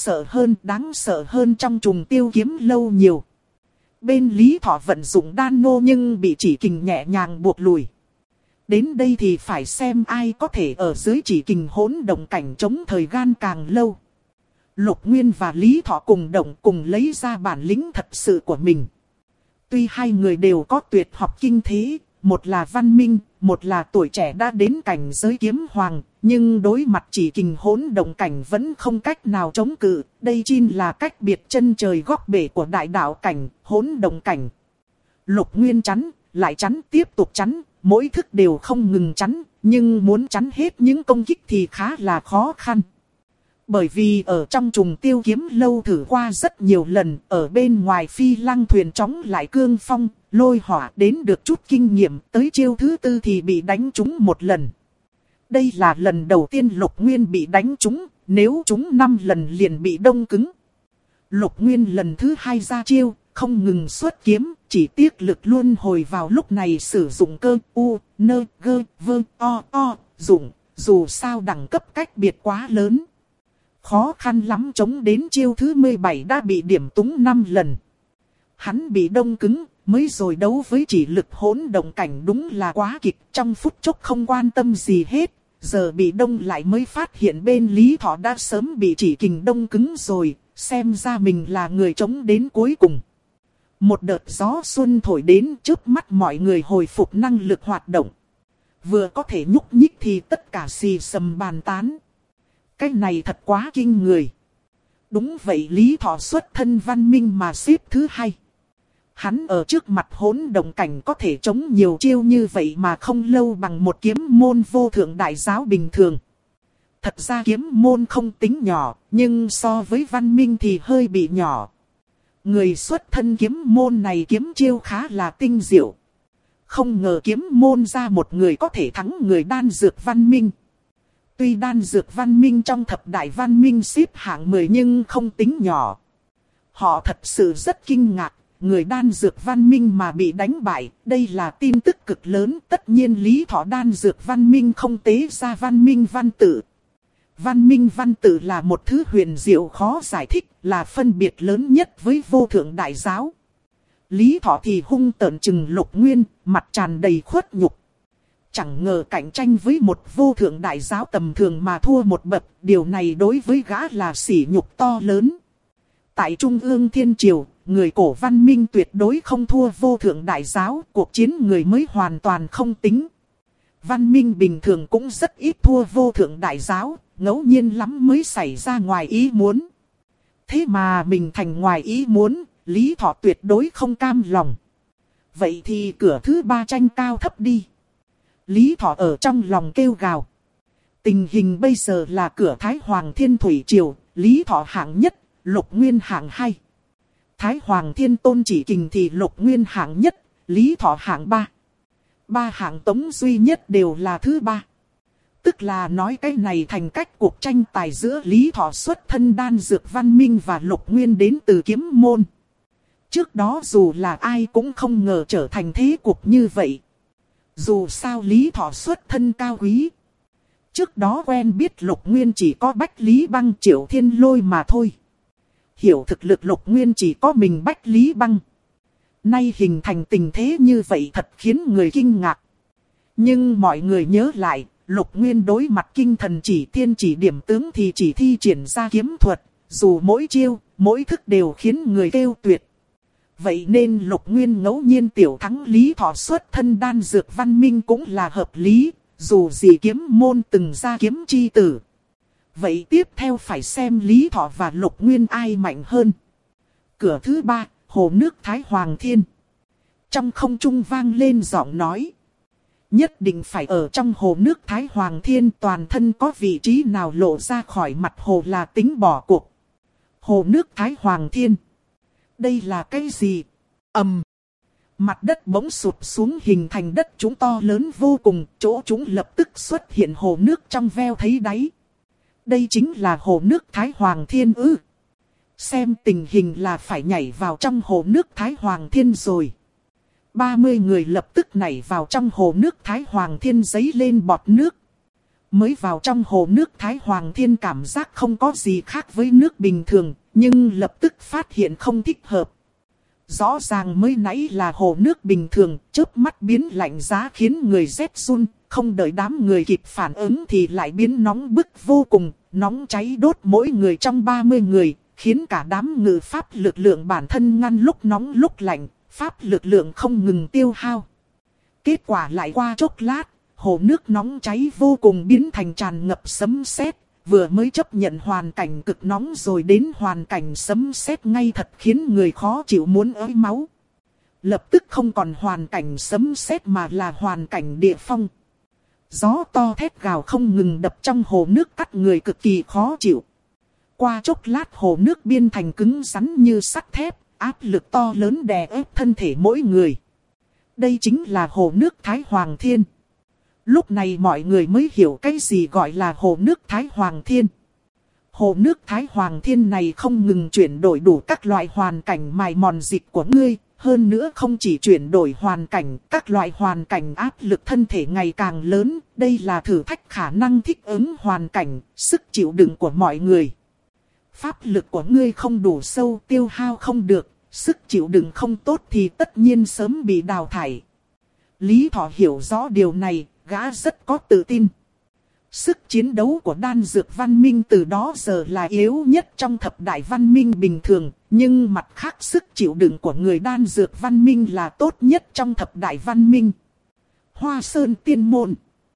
S1: sợ hơn trong trùng tiêu kiếm lâu nhiều. Bên Lý Thọ vận dụng đan nô nhưng bị chỉ kình nhẹ nhàng buộc lùi. Đến đây thì phải xem ai có thể ở dưới chỉ kình hỗn động cảnh chống thời gian càng lâu. Lục Nguyên và Lý Thọ cùng động cùng lấy ra bản lĩnh thật sự của mình. Tuy hai người đều có tuyệt học kinh thế, một là văn minh, một là tuổi trẻ đã đến cảnh giới kiếm hoàng, nhưng đối mặt chỉ kình hỗn động cảnh vẫn không cách nào chống cự. Đây chính là cách biệt chân trời góc bể của đại đạo cảnh, hỗn động cảnh. Lục Nguyên chắn, lại chắn, tiếp tục chắn, mỗi thức đều không ngừng chắn, nhưng muốn chắn hết những công kích thì khá là khó khăn. Bởi vì ở trong trùng tiêu kiếm lâu thử qua rất nhiều lần, ở bên ngoài phi lăng thuyền chóng lại cương phong, lôi hỏa đến được chút kinh nghiệm, tới chiêu thứ tư thì bị đánh trúng một lần. Đây là lần đầu tiên Lục Nguyên bị đánh trúng, nếu trúng 5 lần liền bị đông cứng. Lục Nguyên lần thứ 2 ra chiêu, không ngừng xuất kiếm, chỉ tiếc lực luân hồi vào lúc này sử dụng cơ dụng, dù sao đẳng cấp cách biệt quá lớn. Khó khăn lắm chống đến chiêu thứ 17 đã bị điểm túng 5 lần. Hắn bị đông cứng, mới rồi đấu với chỉ lực hỗn động cảnh đúng là quá kịch, trong phút chốc không quan tâm gì hết. Giờ bị đông lại mới phát hiện bên Lý Thọ đã sớm bị chỉ kình đông cứng rồi, xem ra mình là người chống đến cuối cùng. Một đợt gió xuân thổi đến, trước mắt mọi người hồi phục năng lực hoạt động. Vừa có thể nhúc nhích thì tất cả xì xầm bàn tán. Cái này thật quá kinh người. Đúng vậy, Lý Thọ xuất thân văn minh mà xếp thứ 2. Hắn ở trước mặt hỗn động cảnh có thể chống nhiều chiêu như vậy mà không lâu bằng một kiếm môn vô thượng đại giáo bình thường. Thật ra kiếm môn không tính nhỏ, nhưng so với văn minh thì hơi bị nhỏ. Người xuất thân kiếm môn này kiếm chiêu khá là tinh diệu. Không ngờ kiếm môn ra một người có thể thắng người đan dược văn minh. Tuy đan dược văn minh trong thập đại văn minh xếp hạng 10 nhưng không tính nhỏ. Họ thật sự rất kinh ngạc, người đan dược văn minh mà bị đánh bại, đây là tin tức cực lớn. Tất nhiên Lý Thọ đan dược văn minh không tế ra văn minh văn tự. Văn minh văn tự là một thứ huyền diệu khó giải thích, là phân biệt lớn nhất với vô thượng đại giáo. Lý Thọ thì hung tợn chừng Lục Nguyên, mặt tràn đầy khuất nhục. Chẳng ngờ cạnh tranh với một vô thượng đại giáo tầm thường mà thua một bậc, điều này đối với gã là sỉ nhục to lớn. Tại Trung ương Thiên Triều, người cổ văn minh tuyệt đối không thua vô thượng đại giáo, cuộc chiến người mới hoàn toàn không tính. Văn minh bình thường cũng rất ít thua vô thượng đại giáo, ngẫu nhiên lắm mới xảy ra ngoài ý muốn. Thế mà mình thành ngoài ý muốn, Lý Thọ tuyệt đối không cam lòng. Vậy thì cửa thứ 3 tranh cao thấp đi. Lý Thọ ở trong lòng kêu gào. Tình hình bây giờ là cửa Thái Hoàng Thiên Thủy Triều, Lý Thọ hạng nhất, Lục Nguyên hạng hai. Thái Hoàng Thiên Tôn chỉ kình thì Lục Nguyên hạng nhất, Lý Thọ hạng ba. Ba hạng Tống duy nhất đều là thứ ba. Tức là nói cái này thành cách cuộc tranh tài giữa Lý Thọ xuất thân đan dược văn minh và Lục Nguyên đến từ kiếm môn. Trước đó dù là ai cũng không ngờ trở thành thế cuộc như vậy. Dù sao Lý Thọ xuất thân cao quý. Trước đó quen biết Lục Nguyên chỉ có Bách Lý Băng Triệu Thiên Lôi mà thôi. Hiểu thực lực Lục Nguyên chỉ có mình Bách Lý Băng. Nay hình thành tình thế như vậy thật khiến người kinh ngạc. Nhưng mọi người nhớ lại, Lục Nguyên đối mặt kinh thần chỉ thiên chỉ điểm tướng thì chỉ thi triển ra kiếm thuật. Dù mỗi chiêu, mỗi thức đều khiến người kêu tuyệt. Vậy nên Lục Nguyên ngẫu nhiên tiểu thắng Lý Thọ xuất thân đan dược văn minh cũng là hợp lý. Dù gì kiếm môn từng ra kiếm chi tử. Vậy tiếp theo phải xem Lý Thọ và Lục Nguyên ai mạnh hơn. Cửa thứ ba, hồ nước Thái Hoàng Thiên. Trong không trung vang lên giọng nói. Nhất định phải ở trong hồ nước Thái Hoàng Thiên, toàn thân có vị trí nào lộ ra khỏi mặt hồ là tính bỏ cuộc. Hồ nước Thái Hoàng Thiên. Đây là cái gì? Mặt đất bỗng sụp xuống hình thành đất trũng to lớn vô cùng, chỗ chúng lập tức xuất hiện hồ nước trong veo thấy đáy. Đây chính là hồ nước Thái Hoàng Thiên ư? Xem tình hình là phải nhảy vào trong hồ nước Thái Hoàng Thiên rồi. 30 người lập tức nhảy vào trong hồ nước Thái Hoàng Thiên giấy lên bọt nước. Mới vào trong hồ nước Thái Hoàng Thiên cảm giác không có gì khác với nước bình thường, nhưng lập tức phát hiện không thích hợp. Rõ ràng mới nãy là hồ nước bình thường, chớp mắt biến lạnh giá khiến người rét run, không đợi đám người kịp phản ứng thì lại biến nóng bức vô cùng, nóng cháy đốt mỗi người trong 30 người, khiến cả đám ngự pháp lực lượng bản thân ngăn lúc nóng lúc lạnh, pháp lực lượng không ngừng tiêu hao. Kết quả lại qua chốc lát, hồ nước nóng cháy vô cùng biến thành tràn ngập sấm sét. Vừa mới chấp nhận hoàn cảnh cực nóng rồi đến hoàn cảnh sấm sét ngay thật khiến người khó chịu muốn ới máu. Lập tức không còn hoàn cảnh sấm sét mà là hoàn cảnh địa phong. Gió to thét gào không ngừng đập trong hồ nước cắt người cực kỳ khó chịu. Qua chốc lát hồ nước biên thành cứng rắn như sắt thép, áp lực to lớn đè ép thân thể mỗi người. Đây chính là hồ nước Thái Hoàng Thiên. Lúc này mọi người mới hiểu cái gì gọi là hồ nước Thái Hoàng Thiên. Hồ nước Thái Hoàng Thiên này không ngừng chuyển đổi đủ các loại hoàn cảnh mài mòn dịch của ngươi. Hơn nữa không chỉ chuyển đổi hoàn cảnh, các loại hoàn cảnh áp lực thân thể ngày càng lớn. Đây là thử thách khả năng thích ứng hoàn cảnh, sức chịu đựng của mọi người. Pháp lực của ngươi không đủ sâu, tiêu hao không được, sức chịu đựng không tốt thì tất nhiên sớm bị đào thải. Lý Thọ hiểu rõ điều này. Gã rất có tự tin. Sức chiến đấu của đan dược văn minh từ đó giờ là yếu nhất trong thập đại văn minh bình thường. Nhưng mặt khác sức chịu đựng của người đan dược văn minh là tốt nhất trong thập đại văn minh. Hoa Sơn Tiên Môn.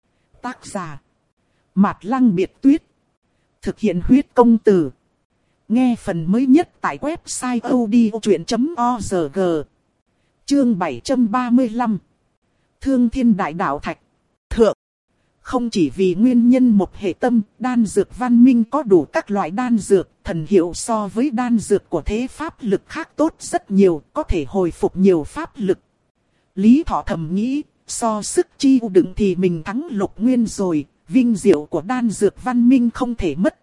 S1: Tác giả. Mạt Lăng Biệt Tuyết. Thực hiện huyết công từ. Nghe phần mới nhất tại website odchuyện.org. Chương 735. Thương Thiên Đại Đạo Thạch. Thượng. Không chỉ vì nguyên nhân một hệ tâm, đan dược văn minh có đủ các loại đan dược, thần hiệu so với đan dược của thế pháp lực khác tốt rất nhiều, có thể hồi phục nhiều pháp lực. Lý Thọ thầm nghĩ, so sức chi đựng thì mình thắng Lục Nguyên rồi, vinh diệu của đan dược văn minh không thể mất.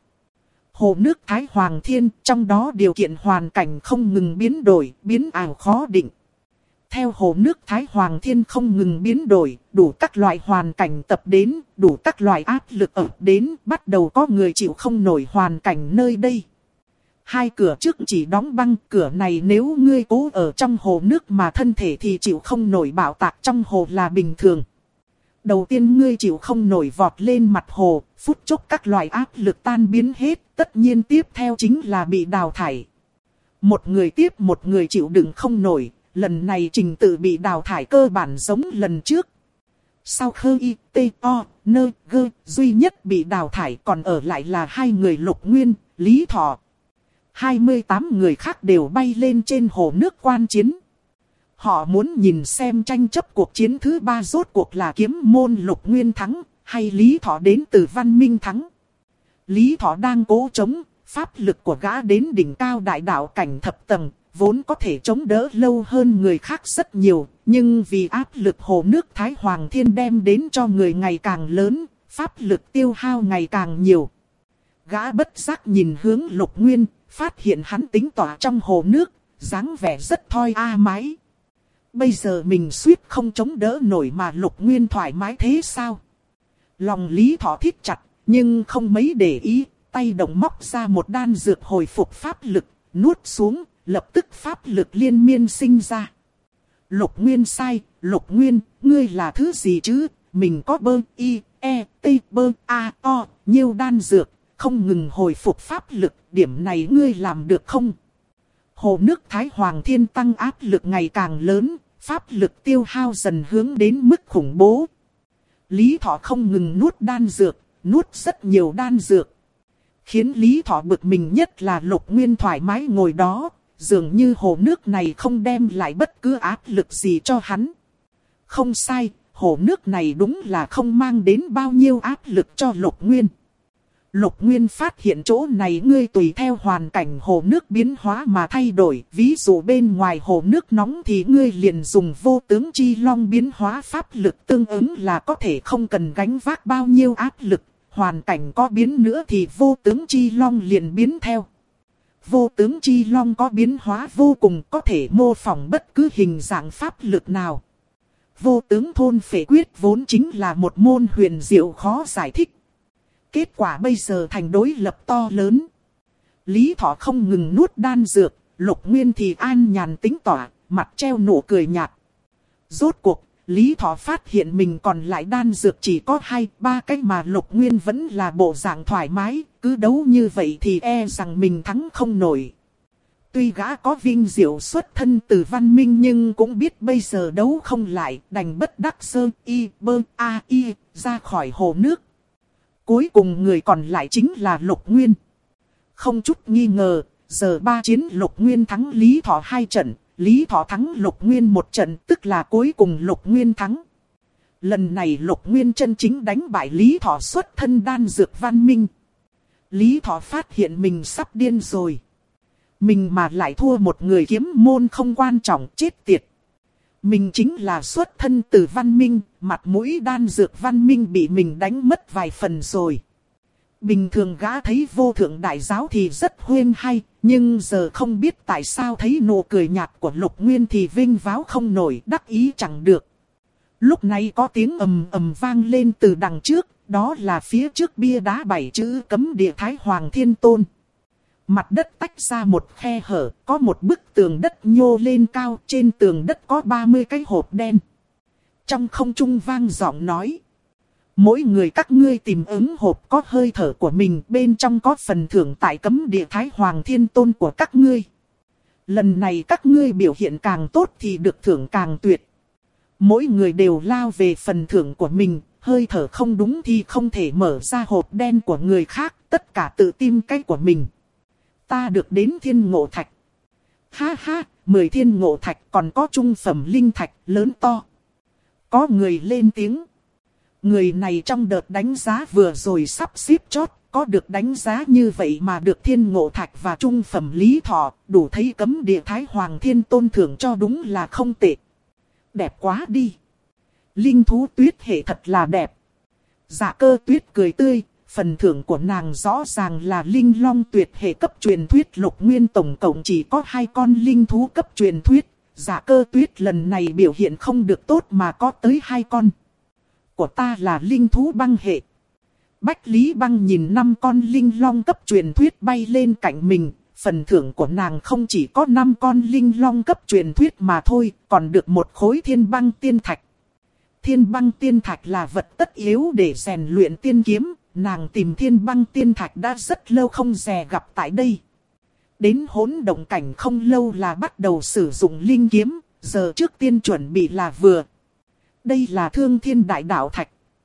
S1: Hồ nước Thái Hoàng Thiên, trong đó điều kiện hoàn cảnh không ngừng biến đổi, biến ảo khó định. Theo hồ nước Thái Hoàng Thiên không ngừng biến đổi, đủ các loại hoàn cảnh tập đến, đủ các loại áp lực ập đến, bắt đầu có người chịu không nổi hoàn cảnh nơi đây. Hai cửa trước chỉ đóng băng, cửa này nếu ngươi cố ở trong hồ nước mà thân thể thì chịu không nổi bạo tạc trong hồ là bình thường. Đầu tiên ngươi chịu không nổi vọt lên mặt hồ, phút chốc các loại áp lực tan biến hết, tất nhiên tiếp theo chính là bị đào thải. Một người tiếp một người chịu đựng không nổi. Lần này trình tự bị đào thải cơ bản giống lần trước. Sau khơ y, t, o, nơ, gơ, duy nhất bị đào thải còn ở lại là hai người Lục Nguyên, Lý Thọ. 28 người khác đều bay lên trên hồ nước quan chiến. Họ muốn nhìn xem tranh chấp cuộc chiến thứ 3 rốt cuộc là kiếm môn Lục Nguyên thắng, hay Lý Thọ đến từ văn minh thắng. Lý Thọ đang cố chống, Pháp lực của gã đến đỉnh cao đại đạo cảnh thập tầng, vốn có thể chống đỡ lâu hơn người khác rất nhiều, nhưng vì áp lực hồ nước Thái Hoàng Thiên đem đến cho người ngày càng lớn, pháp lực tiêu hao ngày càng nhiều. Gã bất giác nhìn hướng Lục Nguyên, phát hiện hắn tính tỏa trong hồ nước, dáng vẻ rất thoi mái. Bây giờ mình suýt không chống đỡ nổi mà Lục Nguyên thoải mái thế sao? Lòng Lý Thọ thít chặt, nhưng không mấy để ý, tay động móc ra một đan dược hồi phục pháp lực, nuốt xuống, lập tức pháp lực liên miên sinh ra. Lục Nguyên sai, Lục Nguyên, ngươi là thứ gì chứ? Mình có bơ, y, e, t, bơ, a, o, nhiều đan dược, không ngừng hồi phục pháp lực, điểm này ngươi làm được không? Hồ nước Thái Hoàng Thiên tăng áp lực ngày càng lớn, pháp lực tiêu hao dần hướng đến mức khủng bố. Lý Thọ không ngừng nuốt đan dược, nuốt rất nhiều đan dược. Khiến Lý Thọ bực mình nhất là Lục Nguyên thoải mái ngồi đó, dường như hồ nước này không đem lại bất cứ áp lực gì cho hắn. Không sai, hồ nước này đúng là không mang đến bao nhiêu áp lực cho Lục Nguyên. Lục Nguyên phát hiện chỗ này ngươi tùy theo hoàn cảnh hồ nước biến hóa mà thay đổi. Ví dụ bên ngoài hồ nước nóng thì ngươi liền dùng vô tướng chi long biến hóa pháp lực tương ứng là có thể không cần gánh vác bao nhiêu áp lực. Hoàn cảnh có biến nữa thì vô tướng chi long liền biến theo. Vô tướng chi long có biến hóa vô cùng, có thể mô phỏng bất cứ hình dạng pháp lực nào. Vô tướng thôn phệ quyết vốn chính là một môn huyền diệu khó giải thích. Kết quả bây giờ thành đối lập to lớn. Lý Thọ không ngừng nuốt đan dược, Lục Nguyên thì an nhàn tính tỏa, mặt treo nụ cười nhạt. Rốt cuộc, Lý Thọ phát hiện mình còn lại đan dược chỉ có 2-3 cái mà Lục Nguyên vẫn là bộ dạng thoải mái, cứ đấu như vậy thì e rằng mình thắng không nổi. Tuy gã có vinh diệu xuất thân từ văn minh nhưng cũng biết bây giờ đấu không lại, đành bất đắc sơ y bơ a y ra khỏi hồ nước. Cuối cùng người còn lại chính là Lục Nguyên. Không chút nghi ngờ, giờ 3 chiến Lục Nguyên thắng Lý Thọ 2 trận, Lý Thọ thắng Lục Nguyên 1 trận, tức là cuối cùng Lục Nguyên thắng. Lần này Lục Nguyên chân chính đánh bại Lý Thọ xuất thân đan dược văn minh. Lý Thọ phát hiện mình sắp điên rồi. Mình mà lại thua một người kiếm môn không quan trọng, chết tiệt. Mình chính là xuất thân từ văn minh, mặt mũi đan dược văn minh bị mình đánh mất vài phần rồi. Bình thường gã thấy vô thượng đại giáo thì rất huyên hay, nhưng giờ không biết tại sao thấy nụ cười nhạt của Lục Nguyên thì vinh váo không nổi, đắc ý chẳng được. Lúc này có tiếng ầm ầm vang lên từ đằng trước, đó là phía trước bia đá 7 chữ cấm địa Thái Hoàng Thiên Tôn. Mặt đất tách ra một khe hở, có một bức tường đất nhô lên cao, trên tường đất có 30 cái hộp đen. Trong không trung vang giọng nói. Mỗi người các ngươi tìm ứng hộp có hơi thở của mình, bên trong có phần thưởng tại cấm địa Thái Hoàng Thiên Tôn của các ngươi. Lần này các ngươi biểu hiện càng tốt thì được thưởng càng tuyệt. Mỗi người đều lao về phần thưởng của mình, hơi thở không đúng thì không thể mở ra hộp đen của người khác, tất cả tự tìm cái của mình. Ta được đến thiên ngộ thạch. Ha ha, 10 thiên ngộ thạch còn có trung phẩm linh thạch lớn to. Có người lên tiếng. Người này trong đợt đánh giá vừa rồi sắp xếp chót, có được đánh giá như vậy mà được thiên ngộ thạch và trung phẩm Lý Thọ, đủ thấy cấm địa Thái Hoàng Thiên Tôn thưởng cho đúng là không tệ. Đẹp quá đi. Linh thú tuyết hệ thật là đẹp. Dạ Cơ Tuyết cười tươi. Phần thưởng của nàng rõ ràng là linh long tuyệt hệ cấp truyền thuyết. Lục Nguyên tổng cộng chỉ có 2 con linh thú cấp truyền thuyết. Dạ Cơ Tuyết lần này biểu hiện không được tốt mà có tới 2 con. Của ta là linh thú băng hệ. Bách Lý Băng nhìn 5 con linh long cấp truyền thuyết bay lên cạnh mình. Phần thưởng của nàng không chỉ có 5 con linh long cấp truyền thuyết mà thôi, còn được một khối thiên băng tiên thạch. Thiên băng tiên thạch là vật tất yếu để rèn luyện tiên kiếm. Nàng tìm thiên băng tiên thạch đã rất lâu không dè gặp tại đây. Đến hỗn động cảnh không lâu là bắt đầu sử dụng linh kiếm, giờ trước tiên chuẩn bị là vừa. Đây là Thương Thiên Đại Đạo Thạch.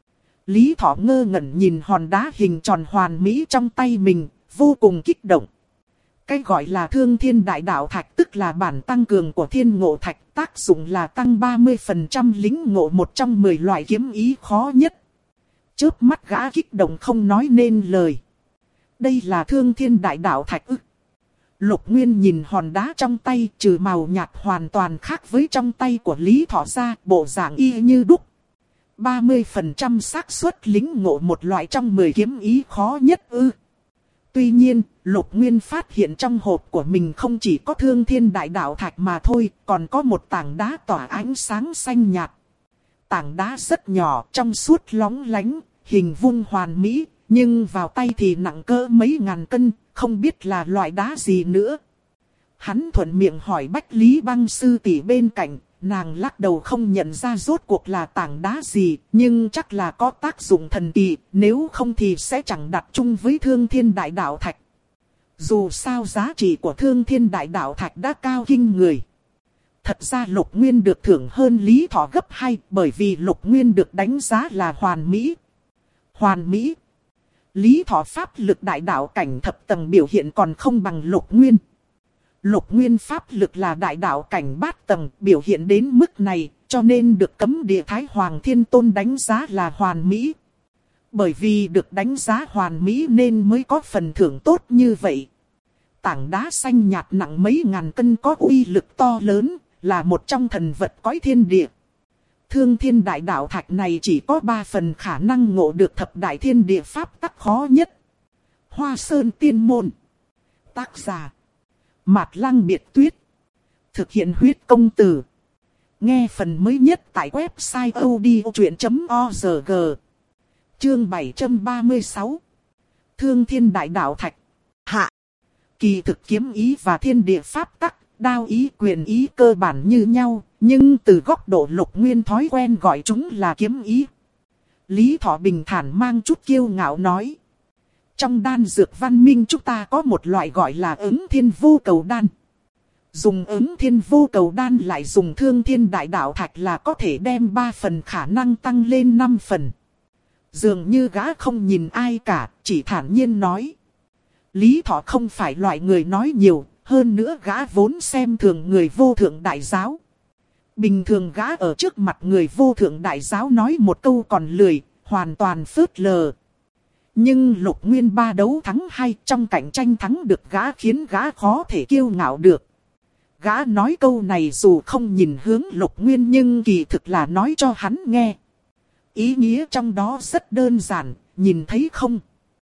S1: Lý Thọ ngơ ngẩn nhìn hòn đá hình tròn hoàn mỹ trong tay mình, vô cùng kích động. Cái gọi là Thương Thiên Đại Đạo Thạch tức là bản tăng cường của Thiên Ngộ Thạch, tác dụng là tăng 30% lĩnh ngộ một trong 10 loại kiếm ý khó nhất. Chớp mắt gã kích động không nói nên lời. Đây là Thương Thiên Đại Đạo Thạch ư? Lục Nguyên nhìn hòn đá trong tay, trừ màu nhạt hoàn toàn khác với trong tay của Lý Thọ ra, bộ dạng y như đúc. 30% xác suất lĩnh ngộ một loại trong 10 kiếm ý khó nhất ư? Tuy nhiên, Lục Nguyên phát hiện trong hộp của mình không chỉ có Thương Thiên Đại Đạo Thạch mà thôi, còn có một tảng đá tỏa ánh sáng xanh nhạt. Tảng đá rất nhỏ, trong suốt lóng lánh, hình vuông hoàn mỹ, nhưng vào tay thì nặng cỡ mấy ngàn cân, không biết là loại đá gì nữa. Hắn thuận miệng hỏi Bách Lý Băng sư tỷ bên cạnh, nàng lắc đầu không nhận ra rốt cuộc là tảng đá gì, nhưng chắc là có tác dụng thần kỳ, nếu không thì sẽ chẳng đặt chung với Thương Thiên Đại Đạo Thạch. Dù sao giá trị của Thương Thiên Đại Đạo Thạch đã cao kinh người. Thật ra Lục Nguyên được thưởng hơn Lý Thọ gấp 2, bởi vì Lục Nguyên được đánh giá là hoàn mỹ. Hoàn mỹ. Lý Thọ pháp lực đại đạo cảnh thập tầng biểu hiện còn không bằng Lục Nguyên. Lục Nguyên pháp lực là đại đạo cảnh bát tầng, biểu hiện đến mức này, cho nên được Cấm Địa Thái Hoàng Thiên Tôn đánh giá là hoàn mỹ. Bởi vì được đánh giá hoàn mỹ nên mới có phần thưởng tốt như vậy. Tảng đá xanh nhạt nặng mấy ngàn cân có uy lực to lớn, là một trong thần vật cõi thiên địa. Thương Thiên Đại Đạo Thạch này chỉ có 3 phần khả năng ngộ được thập đại thiên địa pháp tắc khó nhất. Hoa Sơn Tiên Môn. Tác giả Mạt Lăng Biệt Tuyết. Thực hiện huyết công từ. Nghe phần mới nhất tại website odchuyện.org. Chương 736. Thương Thiên Đại Đạo Thạch. Hạ. Kỳ thực kiếm ý và thiên địa pháp tắc, đao ý quyền ý cơ bản như nhau, nhưng từ góc độ Lục Nguyên thói quen gọi chúng là kiếm ý. Lý Thọ bình thản mang chút kiêu ngạo nói. Trong đan dược văn minh chúng ta có một loại gọi là ứng thiên vô cầu đan. Dùng ứng thiên vô cầu đan lại dùng Thương Thiên Đại Đạo Thạch là có thể đem 3 phần khả năng tăng lên 5 phần. Dường như gã không nhìn ai cả, chỉ thản nhiên nói. Lý Thọ không phải loại người nói nhiều, hơn nữa gã vốn xem thường người vô thượng đại giáo. Bình thường gã ở trước mặt người vô thượng đại giáo nói một câu còn lười, hoàn toàn phớt lờ. Nhưng Lục Nguyên 3 đấu thắng 2 trong cạnh tranh thắng được gã khiến gã khó thể kiêu ngạo được. Gã nói câu này dù không nhìn hướng Lục Nguyên nhưng kỳ thực là nói cho hắn nghe. Ý nghĩa trong đó rất đơn giản, nhìn thấy không?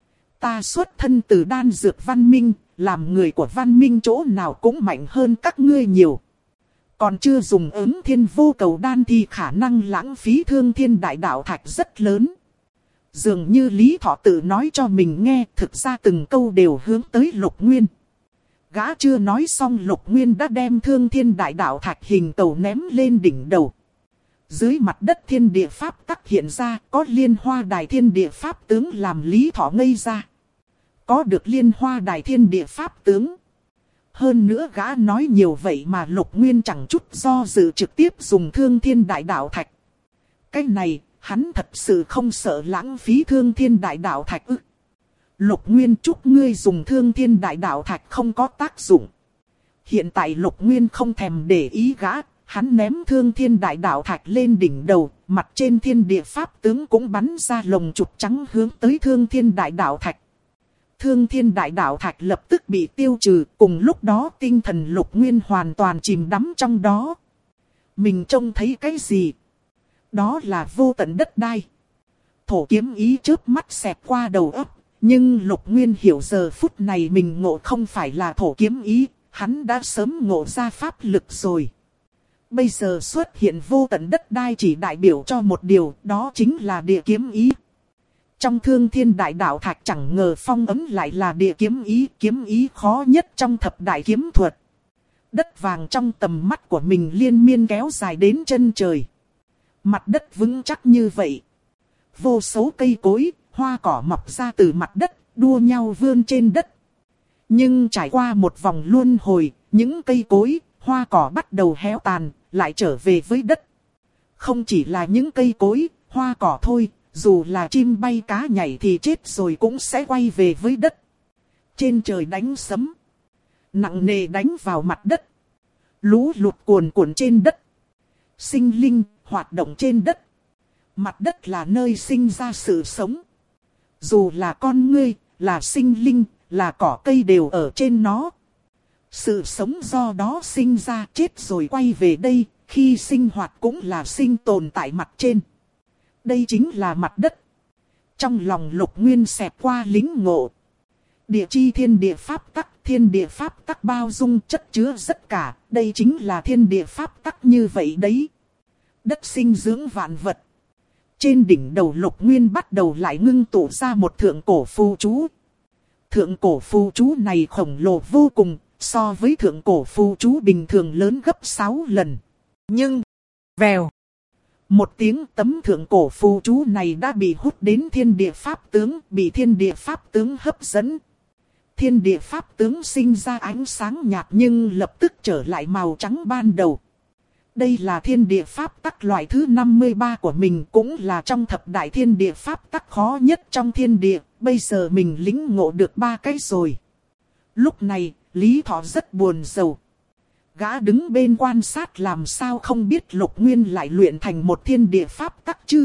S1: Ta xuất thân từ đan dược văn minh, làm người của văn minh chỗ nào cũng mạnh hơn các ngươi nhiều. Còn chưa dùng ứng thiên vô cầu đan thì khả năng lãng phí Thương Thiên Đại Đạo Thạch rất lớn. Dường như Lý Thọ tự nói cho mình nghe, thực ra từng câu đều hướng tới Lục Nguyên. Gã chưa nói xong Lục Nguyên đã đem Thương Thiên Đại Đạo Thạch hình cầu ném lên đỉnh đầu. Dưới mặt đất thiên địa pháp tắc hiện ra, có Liên Hoa Đài thiên địa pháp tướng làm Lý Thọ ngây ra. Có được Liên Hoa Đài thiên địa pháp tướng. Hơn nữa gã nói nhiều vậy mà Lục Nguyên chẳng chút do dự trực tiếp dùng Thương Thiên Đại Đạo Thạch. Cái này, hắn thật sự không sợ lãng phí Thương Thiên Đại Đạo Thạch ư? Lục Nguyên chúc ngươi dùng Thương Thiên Đại Đạo Thạch không có tác dụng. Hiện tại Lục Nguyên không thèm để ý gã, hắn ném Thương Thiên Đại Đạo Thạch lên đỉnh đầu, mặt trên thiên địa pháp tướng cũng bắn ra lồng chụp trắng hướng tới Thương Thiên Đại Đạo Thạch. Thương Thiên Đại Đạo Thạch lập tức bị tiêu trừ, cùng lúc đó tinh thần Lục Nguyên hoàn toàn chìm đắm trong đó. Mình trông thấy cái gì? Đó là vô tận đất đai. Thổ kiếm ý chớp mắt xẹt qua đầu óc, nhưng Lục Nguyên hiểu giờ phút này mình ngộ không phải là thổ kiếm ý, hắn đã sớm ngộ ra pháp lực rồi. Bây giờ xuất hiện vô tận đất đai chỉ đại biểu cho một điều, đó chính là địa kiếm ý. Trong Thương Thiên Đại Đạo Thạch chẳng ngờ phong ấn lại là địa kiếm ý khó nhất trong thập đại kiếm thuật. Đất vàng trong tầm mắt của mình liên miên kéo dài đến chân trời. Mặt đất vững chắc như vậy. Vô số cây cối, hoa cỏ mọc ra từ mặt đất, đua nhau vươn trên đất. Nhưng trải qua một vòng luân hồi, những cây cối, hoa cỏ bắt đầu héo tàn, lại trở về với đất. Không chỉ là những cây cối, hoa cỏ thôi, dù là chim bay cá nhảy thì chết rồi cũng sẽ quay về với đất. Trên trời đánh sấm, nặng nề đánh vào mặt đất. Lũ lụt cuồn cuộn trên đất. Sinh linh hoạt động trên đất. Mặt đất là nơi sinh ra sự sống. Dù là con ngươi, là sinh linh, là cỏ cây đều ở trên nó. Sự sống do đó sinh ra, chết rồi quay về đây, khi sinh hoạt cũng là sinh tồn tại mặt trên. Đây chính là mặt đất. Trong lòng Lục Nguyên xẹt qua lính ngộ. Địa chi thiên địa pháp tắc, thiên địa pháp tắc bao dung chất chứa tất cả, đây chính là thiên địa pháp tắc như vậy đấy. Đất sinh dưỡng vạn vật. Trên đỉnh đầu Lục Nguyên bắt đầu lại ngưng tụ ra một thượng cổ phù chú. Thượng cổ phù chú này khổng lồ vô cùng, so với thượng cổ phù chú bình thường lớn gấp 6 lần. Nhưng, vèo, một tiếng tấm thượng cổ phù chú này đã bị hút đến thiên địa pháp tướng, bị thiên địa pháp tướng hấp dẫn. Thiên địa pháp tướng sinh ra ánh sáng nhạt nhưng lập tức trở lại màu trắng ban đầu. Đây là thiên địa pháp tắc loại thứ 53 của mình, cũng là trong thập đại thiên địa pháp tắc khó nhất trong thiên địa. Bây giờ mình lĩnh ngộ được 3 cái rồi. Lúc này, Lý Thọ rất buồn rầu. Gã đứng bên quan sát làm sao không biết Lục Nguyên lại luyện thành một thiên địa pháp tắc chứ.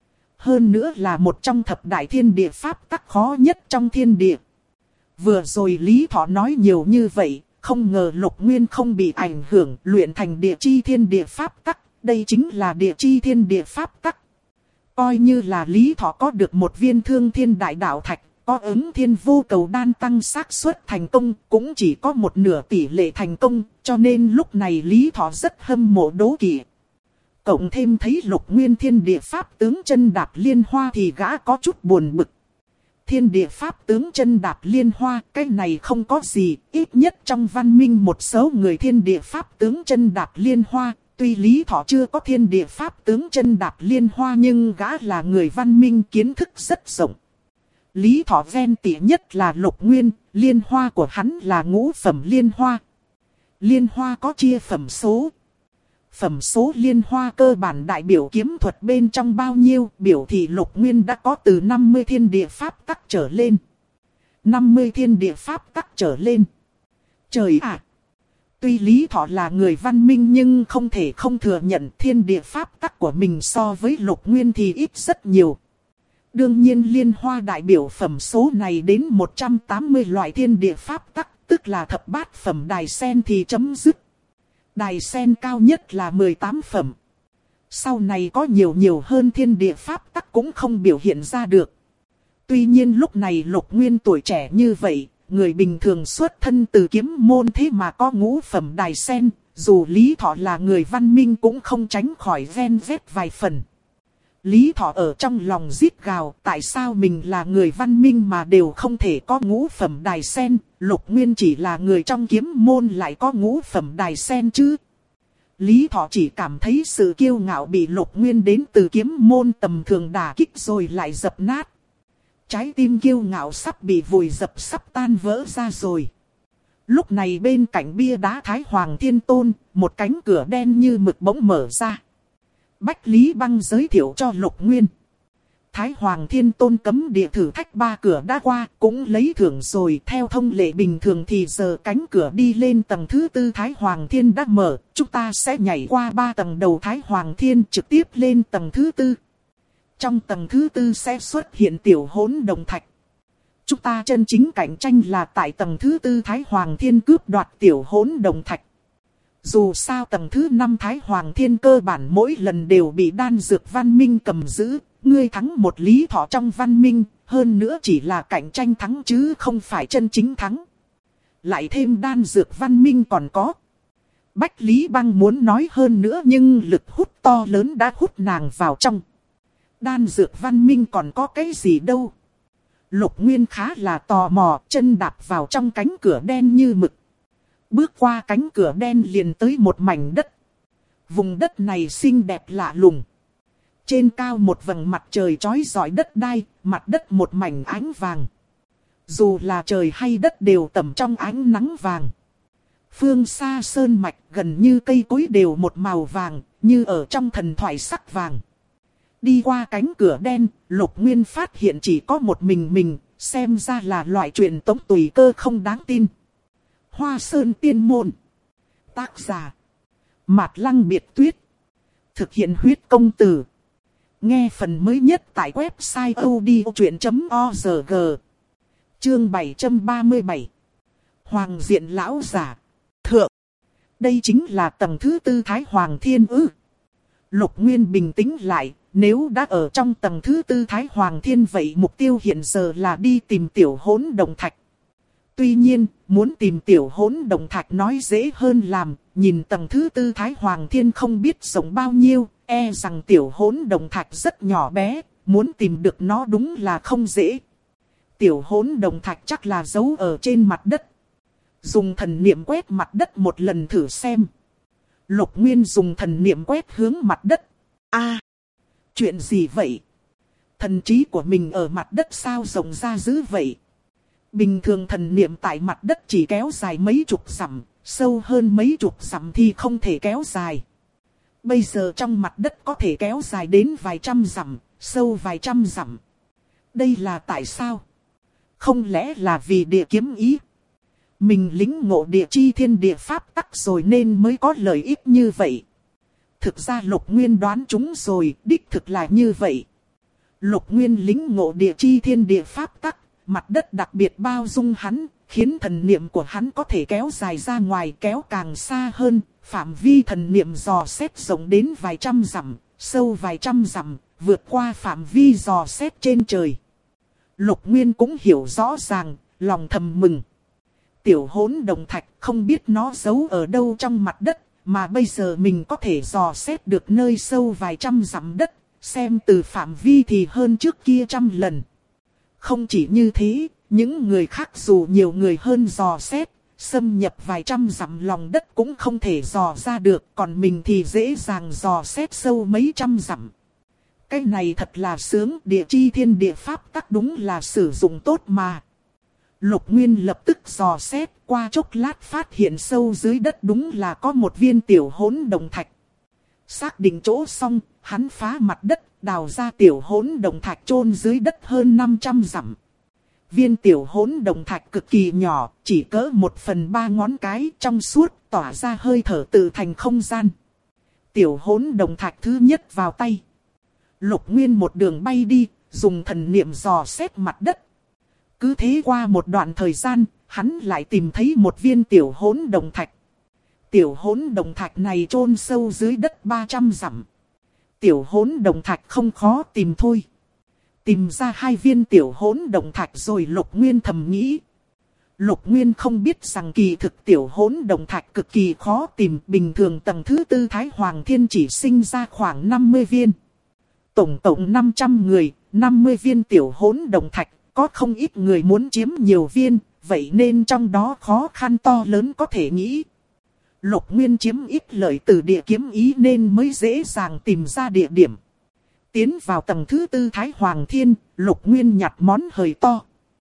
S1: Hơn nữa là một trong thập đại thiên địa pháp tắc khó nhất trong thiên địa. Vừa rồi Lý Thọ nói nhiều như vậy, không ngờ Lục Nguyên không bị ảnh hưởng luyện thành địa chi thiên địa pháp tắc. Đây chính là địa chi thiên địa pháp tắc. Coi như là Lý Thọ có được một viên thương thiên đại đạo thạch, có ứng thiên vô cầu đan tăng xác suất thành công, cũng chỉ có một nửa tỷ lệ thành công, cho nên lúc này Lý Thọ rất hâm mộ đố kỵ. Cộng thêm thấy Lục Nguyên thiên địa pháp tướng chân đạp liên hoa thì gã có chút buồn bực. Thiên địa pháp tướng chân đạp liên hoa, cái này không có gì, ít nhất trong văn minh một số người thiên địa pháp tướng chân đạp liên hoa. Tuy Lý Thọ chưa có thiên địa pháp tướng chân đạp liên hoa nhưng gã là người văn minh kiến thức rất rộng. Lý Thọ ven tỉ nhất là Lục Nguyên, liên hoa của hắn là ngũ phẩm liên hoa. Liên hoa có chia phẩm số. Phẩm số liên hoa cơ bản đại biểu kiếm thuật bên trong bao nhiêu, biểu thị Lục Nguyên đã có từ 50 thiên địa pháp tắc trở lên. 50 thiên địa pháp tắc trở lên. Trời ạ! Tuy Lý Thọ là người văn minh nhưng không thể không thừa nhận thiên địa pháp tắc của mình so với Lục Nguyên thì ít rất nhiều. Đương nhiên liên hoa đại biểu phẩm số này đến 180 loại thiên địa pháp tắc, tức là thập bát phẩm đài sen thì chấm dứt. Đài sen cao nhất là 18 phẩm. Sau này có nhiều hơn thiên địa pháp tắc cũng không biểu hiện ra được. Tuy nhiên lúc này Lục Nguyên tuổi trẻ như vậy, người bình thường xuất thân từ kiếm môn thế mà có ngũ phẩm đài sen, dù Lý Thọ là người văn minh cũng không tránh khỏi ven vét vài phần. Lý Thọ ở trong lòng rít gào, tại sao mình là người văn minh mà đều không thể có ngũ phẩm đài sen, Lục Nguyên chỉ là người trong kiếm môn lại có ngũ phẩm đài sen chứ. Lý Thọ chỉ cảm thấy sự kiêu ngạo bị Lục Nguyên đến từ kiếm môn tầm thường đả kích rồi lại dập nát. Trái tim kiêu ngạo sắp bị vùi dập sắp tan vỡ ra rồi. Lúc này bên cạnh bia đá Thái Hoàng Thiên Tôn, một cánh cửa đen như mực bỗng mở ra. Bách Lý Băng giới thiệu cho Lục Nguyên. Thái Hoàng Thiên Tôn cấm địa thử thách 3 cửa đã qua, cũng lấy thưởng rồi. Theo thông lệ bình thường thì giờ cánh cửa đi lên tầng thứ 4 Thái Hoàng Thiên đã mở. Chúng ta sẽ nhảy qua 3 tầng đầu Thái Hoàng Thiên trực tiếp lên tầng thứ 4. Trong tầng thứ 4 sẽ xuất hiện tiểu hỗn đồng thạch. Chúng ta chân chính cạnh tranh là tại tầng thứ 4 Thái Hoàng Thiên cướp đoạt tiểu hỗn đồng thạch. Dù sao tầng thứ 5 Thái Hoàng Thiên cơ bản mỗi lần đều bị đan dược văn minh cầm giữ. Ngươi thắng một Lý Thọ trong văn minh, hơn nữa chỉ là cạnh tranh thắng chứ không phải chân chính thắng. Lại thêm đan dược văn minh còn có. Bách Lý Băng muốn nói hơn nữa nhưng lực hút to lớn đã hút nàng vào trong. Đan dược văn minh còn có cái gì đâu. Lục Nguyên khá là tò mò, chân đạp vào trong cánh cửa đen như mực. Bước qua cánh cửa đen liền tới một mảnh đất. Vùng đất này xinh đẹp lạ lùng. Trên cao một vầng mặt trời chói rọi đất đai, mặt đất một mảnh ánh vàng. Dù là trời hay đất đều tẩm trong ánh nắng vàng. Phương xa sơn mạch gần như cây cối đều một màu vàng, như ở trong thần thoại sắc vàng. Đi qua cánh cửa đen, Lục Nguyên phát hiện chỉ có một mình, xem ra là loại truyền tống tùy cơ không đáng tin. Hoa Sơn Tiên Môn. Tác giả Mạt Lăng Biệt Tuyết. Thực hiện huyết công từ. Nghe phần mới nhất tại website odchuyện.org. Chương 737. Hoàng diện lão giả. Thượng. Đây chính là tầng thứ tư Thái Hoàng Thiên ư? Lục Nguyên bình tĩnh lại, nếu đã ở trong tầng thứ tư Thái Hoàng Thiên vậy mục tiêu hiện giờ là đi tìm tiểu hỗn đồng thạch. Tuy nhiên, muốn tìm tiểu hỗn đồng thạch nói dễ hơn làm, nhìn tầng thứ tư Thái Hoàng Thiên không biết rộng bao nhiêu, e rằng tiểu hỗn đồng thạch rất nhỏ bé, muốn tìm được nó đúng là không dễ. Tiểu hỗn đồng thạch chắc là giấu ở trên mặt đất. Dùng thần niệm quét mặt đất một lần thử xem. Lục Nguyên dùng thần niệm quét hướng mặt đất. Chuyện gì vậy? Thần trí của mình ở mặt đất sao rộng ra dữ vậy? Bình thường thần niệm tại mặt đất chỉ kéo dài mấy chục dặm, sâu hơn mấy chục dặm thì không thể kéo dài. Bây giờ trong mặt đất có thể kéo dài đến vài trăm dặm, sâu vài trăm dặm. Đây là tại sao? Không lẽ là vì địa kiếm ý? Mình lĩnh ngộ địa chi thiên địa pháp tắc rồi nên mới có lợi ích như vậy. Thực ra Lục Nguyên đoán chúng rồi, đích thực là như vậy. Lục Nguyên lĩnh ngộ địa chi thiên địa pháp tắc, mặt đất đặc biệt bao dung hắn, khiến thần niệm của hắn có thể kéo dài ra ngoài, kéo càng xa hơn, phạm vi thần niệm dò xét rộng đến vài trăm dặm, sâu vài trăm dặm, vượt qua phạm vi dò xét trên trời. Lục Nguyên cũng hiểu rõ ràng, lòng thầm mừng. Tiểu hỗn đồng thạch không biết nó giấu ở đâu trong mặt đất, mà bây giờ mình có thể dò xét được nơi sâu vài trăm dặm đất, xem từ phạm vi thì hơn trước kia trăm lần. Không chỉ như thế, những người khác dù nhiều người hơn dò xét, xâm nhập vài trăm dặm lòng đất cũng không thể dò ra được, còn mình thì dễ dàng dò xét sâu mấy trăm dặm. Cái này thật là sướng, địa chi thiên địa pháp tắc đúng là sử dụng tốt mà. Lục Nguyên lập tức dò xét, qua chốc lát phát hiện sâu dưới đất đúng là có một viên tiểu hỗn đồng thạch. Xác định chỗ xong, hắn phá mặt đất, đào ra tiểu hỗn đồng thạch chôn dưới đất hơn 500 dặm. Viên tiểu hỗn đồng thạch cực kỳ nhỏ, chỉ cỡ 1/3 ngón cái, trong suốt, tỏa ra hơi thở tự thành không gian. Tiểu hỗn đồng thạch thứ nhất vào tay. Lục Nguyên một đường bay đi, dùng thần niệm dò xét mặt đất. Cứ thế qua một đoạn thời gian, hắn lại tìm thấy một viên tiểu hỗn đồng thạch. Tiểu hỗn đồng thạch này chôn sâu dưới đất 300 dặm. Tiểu hỗn đồng thạch không khó tìm thôi. Tìm ra 2 viên tiểu hỗn đồng thạch rồi Lục Nguyên thầm nghĩ. Lục Nguyên không biết rằng kỳ thực tiểu hỗn đồng thạch cực kỳ khó tìm. Bình thường tầng thứ tư Thái Hoàng Thiên chỉ sinh ra khoảng 50 viên. Tổng cộng 500 người, 50 viên tiểu hỗn đồng thạch. Có không ít người muốn chiếm nhiều viên, vậy nên trong đó khó khăn to lớn có thể nghĩ. Lục Nguyên chiếm ít lợi từ địa kiếm ý nên mới dễ dàng tìm ra địa điểm. Tiến vào tầng thứ tư Thái Hoàng Thiên, Lục Nguyên nhặt món hời to.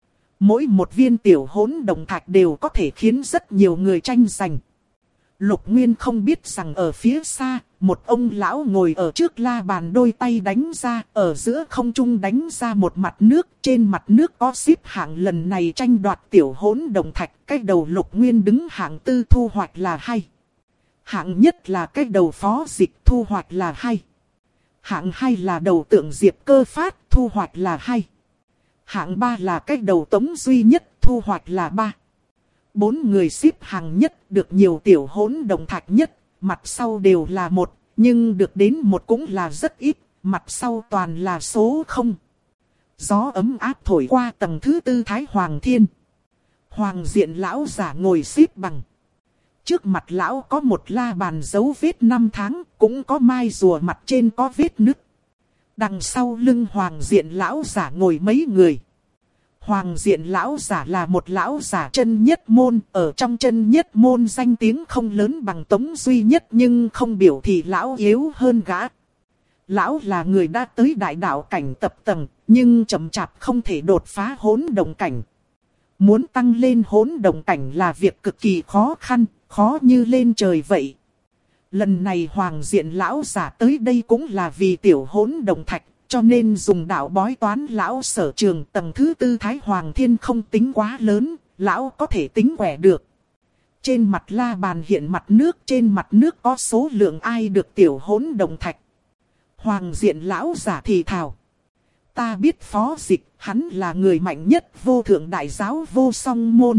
S1: Mỗi một viên tiểu hỗn đồng thạch đều có thể khiến rất nhiều người tranh giành. Lục Nguyên không biết rằng ở phía xa, một ông lão ngồi ở trước la bàn đôi tay đánh ra, ở giữa không trung đánh ra một mặt nước. Trên mặt nước có xếp hạng lần này tranh đoạt tiểu hỗn đồng thạch. Cái đầu Lục Nguyên đứng hạng tư thu hoạch là 2. Hạng nhất là cái đầu Phó Dịch thu hoạch là 2. Hạng 2 là đầu Tượng Diệp Cơ Phát thu hoạch là 2. Hạng 3 là cái đầu Tống Duy Nhất thu hoạch là 3. 4 người xếp hàng nhất được nhiều tiểu hỗn đồng thạch nhất, mặt sau đều là 1, nhưng được đến 1 cũng là rất ít, mặt sau toàn là số 0. Gió ấm áp thổi qua tầng thứ tư Thái Hoàng Thiên. Hoàng diện lão giả ngồi xếp bằng. Trước mặt lão có một la bàn dấu vết 5 tháng, cũng có mai rùa mặt trên có vết nứt. Đằng sau lưng hoàng diện lão giả ngồi mấy người. Hoàng diện lão giả là một lão giả chân nhất môn, ở trong chân nhất môn danh tiếng không lớn bằng Tống Duy Nhất nhưng không biểu thị lão yếu hơn gã. Lão là người đã tới đại đạo cảnh tập tầng, nhưng chậm chạp không thể đột phá hỗn đồng cảnh. Muốn tăng lên hỗn đồng cảnh là việc cực kỳ khó khăn, khó như lên trời vậy. Lần này hoàng diện lão giả tới đây cũng là vì tiểu hỗn đồng thạch, cho nên dùng đạo bói toán lão sở trường tầng thứ tư Thái Hoàng Thiên không tính quá lớn, lão có thể tính quẻ được. Trên mặt la bàn hiện mặt nước, trên mặt nước có số lượng ai được tiểu hỗn đồng thạch. Hoàng diện lão giả thì thào. Ta biết Phó Dịch, hắn là người mạnh nhất vô thượng đại giáo vô song môn.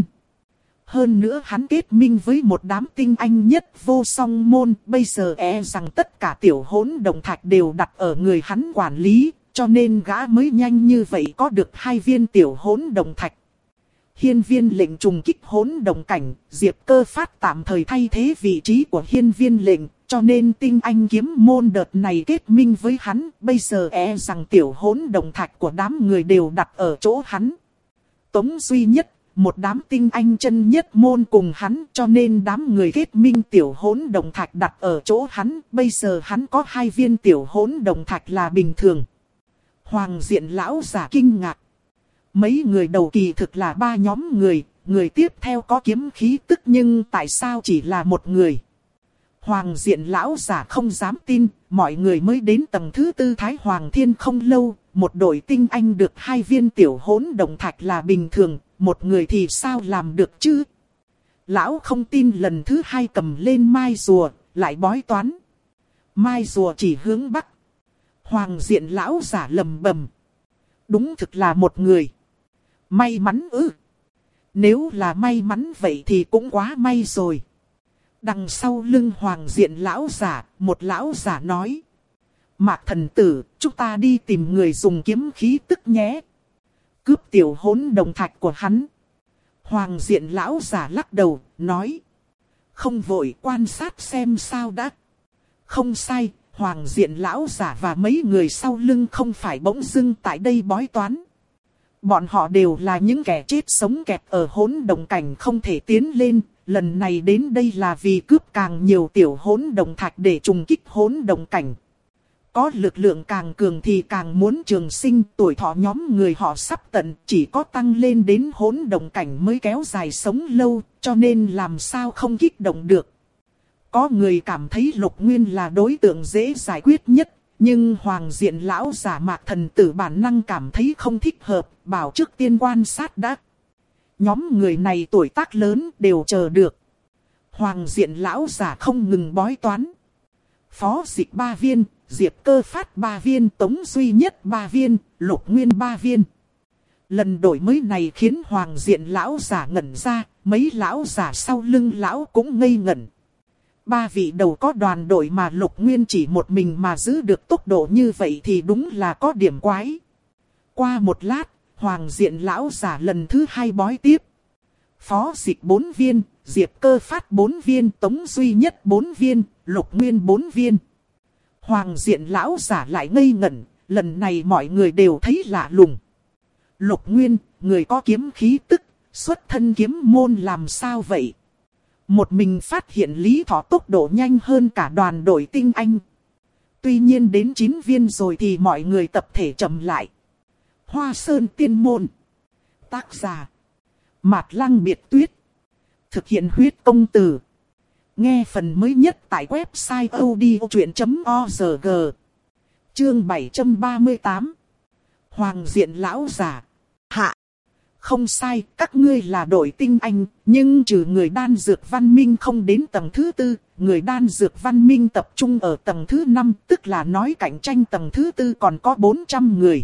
S1: Hơn nữa hắn kết minh với một đám tinh anh nhất vô song môn. Bây giờ rằng tất cả tiểu hỗn đồng thạch đều đặt ở người hắn quản lý. Cho nên gã mới nhanh như vậy có được 2 viên tiểu hỗn đồng thạch. Hiên viên lệnh trùng kích hỗn đồng cảnh. Diệp Cơ Phát tạm thời thay thế vị trí của hiên viên lệnh. Cho nên tinh anh kiếm môn đợt này kết minh với hắn. Bây giờ rằng tiểu hỗn đồng thạch của đám người đều đặt ở chỗ hắn. Tống Duy Nhất, một đám tinh anh chân nhất môn cùng hắn. Cho nên đám người kết minh tiểu hỗn đồng thạch đặt ở chỗ hắn. Bây giờ hắn có 2 viên tiểu hỗn đồng thạch là bình thường. Hoàng Diện lão giả kinh ngạc. Mấy người đầu kỳ thực là 3 nhóm người. Người tiếp theo có kiếm khí tức nhưng tại sao chỉ là một người? Hoàng Diện lão giả không dám tin, mọi người mới đến tầng thứ 4 Thái Hoàng Thiên không lâu, một đội tinh anh được 2 viên tiểu hỗn đồng thạch là bình thường, một người thì sao làm được chứ? Lão không tin lần thứ 2 cầm lên mai rùa, lại bói toán. Mai rùa chỉ hướng bắc. Hoàng Diện lão giả lầm bầm. Đúng thực là một người. May mắn ư? Nếu là may mắn vậy thì cũng quá may rồi. Đằng sau lưng Hoàng Diện lão giả, một lão giả nói. Mạc thần tử, chúng ta đi tìm người dùng kiếm khí tức nhé. Cướp tiểu hỗn đồng thạch của hắn. Hoàng Diện lão giả lắc đầu, nói. Không vội, quan sát xem sao đã. Không sai, Hoàng Diện lão giả và mấy người sau lưng không phải bỗng dưng tại đây bói toán. Bọn họ đều là những kẻ chết sống kẹt ở hỗn đồng cảnh không thể tiến lên. Lần này đến đây là vì cướp càng nhiều tiểu hỗn đồng thạch để trùng kích hỗn đồng cảnh. Có lực lượng càng cường thì càng muốn trường sinh, tuổi thọ nhóm người họ sắp tận, chỉ có tăng lên đến hỗn đồng cảnh mới kéo dài sống lâu, cho nên làm sao không kích động được. Có người cảm thấy Lục Nguyên là đối tượng dễ giải quyết nhất, nhưng Hoàng Diện lão giả Mạc thần tử bản năng cảm thấy không thích hợp, bảo trước tiên quan sát đã. Nhóm người này tuổi tác lớn đều chờ được. Hoàng Diện lão giả không ngừng bói toán. Phó Dịch 3 viên, Diệp Cơ Phát 3 viên, Tống Duy Nhất 3 viên, Lục Nguyên 3 viên. Lần đổi mới này khiến Hoàng Diện lão giả ngẩn ra, mấy lão giả sau lưng lão cũng ngây ngẩn. 3 vị đầu có đoàn đội mà Lục Nguyên chỉ một mình mà giữ được tốc độ như vậy thì đúng là có điểm quái. Qua một lát, Hoàng Diện lão giả lần thứ 2 bói tiếp. Phó Dịch 4 viên, Diệp Cơ Phát 4 viên, Tống Duy Nhất 4 viên, Lục Nguyên 4 viên. Hoàng Diện lão giả lại ngây ngẩn, lần này mọi người đều thấy lạ lùng. Lục Nguyên, người có kiếm khí tức, xuất thân kiếm môn làm sao vậy? Một mình phát hiện Lý Thọ tốc độ nhanh hơn cả đoàn đội tinh anh. Tuy nhiên đến 9 viên rồi thì mọi người tập thể chậm lại. Hoa Sơn Tiên Môn. Tác giả Mạt Lăng Biệt Tuyết. Thực hiện huyết công từ. Nghe phần mới nhất tại website odchuyện.org. Chương 738. Hoàng Diện lão giả. Hạ. Không sai, các ngươi là đội tinh anh, nhưng trừ người đan dược văn minh không đến tầng thứ 4, người đan dược văn minh tập trung ở tầng thứ 5, tức là nói cạnh tranh tầng thứ 4 còn có 400 người.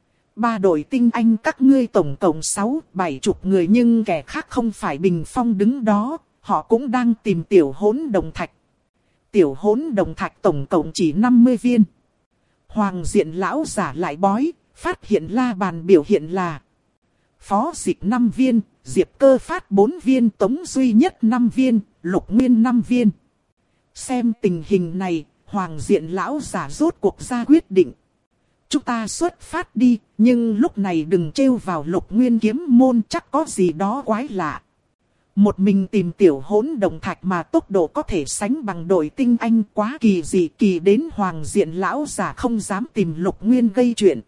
S1: 3 đội tinh anh các ngươi tổng cộng 6-70 người nhưng kẻ khác không phải bình phong đứng đó, họ cũng đang tìm tiểu hỗn đồng thạch. Tiểu hỗn đồng thạch tổng cộng chỉ 50 viên. Hoàng Diện lão giả lại bói, phát hiện la bàn biểu hiện là Phó Dịch 5 viên, Diệp Cơ Phát 4 viên, Tống Duy Nhất 5 viên, Lục Nguyên 5 viên. Xem tình hình này, Hoàng Diện lão giả rốt cuộc ra quyết định. Chúng ta xuất phát đi, nhưng lúc này đừng trêu vào Lục Nguyên kiếm môn, chắc có gì đó quái lạ. Một mình tìm tiểu hỗn đồng thạch mà tốc độ có thể sánh bằng đội tinh anh quá kỳ dị, kỳ đến Hoàng Diện lão giả không dám tìm Lục Nguyên gây chuyện.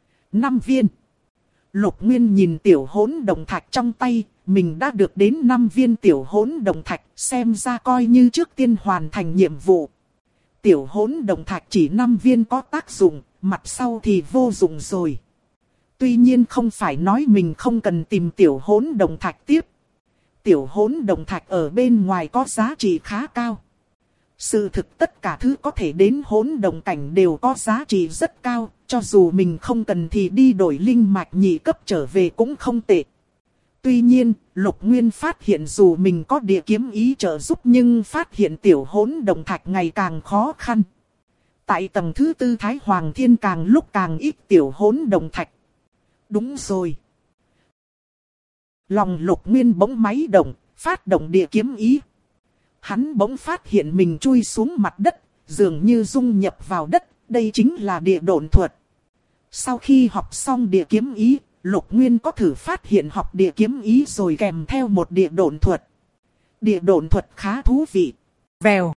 S1: 5 viên. Lục Nguyên nhìn tiểu hỗn đồng thạch trong tay, mình đã được đến 5 viên tiểu hỗn đồng thạch, xem ra coi như trước tiên hoàn thành nhiệm vụ. Tiểu hỗn đồng thạch chỉ 5 viên có tác dụng, mặt sau thì vô dụng rồi. Tuy nhiên không phải nói mình không cần tìm tiểu hỗn đồng thạch tiếp. Tiểu hỗn đồng thạch ở bên ngoài có giá trị khá cao. Sự thực tất cả thứ có thể đến hỗn đồng cảnh đều có giá trị rất cao, cho dù mình không cần thì đi đổi linh mạch nhị cấp trở về cũng không tệ. Tuy nhiên, Lục Nguyên phát hiện dù mình có địa kiếm ý trợ giúp nhưng phát hiện tiểu hỗn động thạch ngày càng khó khăn. Tại tầng thứ tư Thái Hoàng Thiên càng lúc càng ít tiểu hỗn động thạch. Đúng rồi. Lòng Lục Nguyên bỗng máy động, phát động địa kiếm ý. Hắn bỗng phát hiện mình chui xuống mặt đất, dường như dung nhập vào đất, đây chính là địa độn thuật. Sau khi học xong địa kiếm ý, Lục Nguyên có thử phát hiện học địa kiếm ý rồi kèm theo một địa độn thuật. Địa độn thuật khá thú vị. Vèo.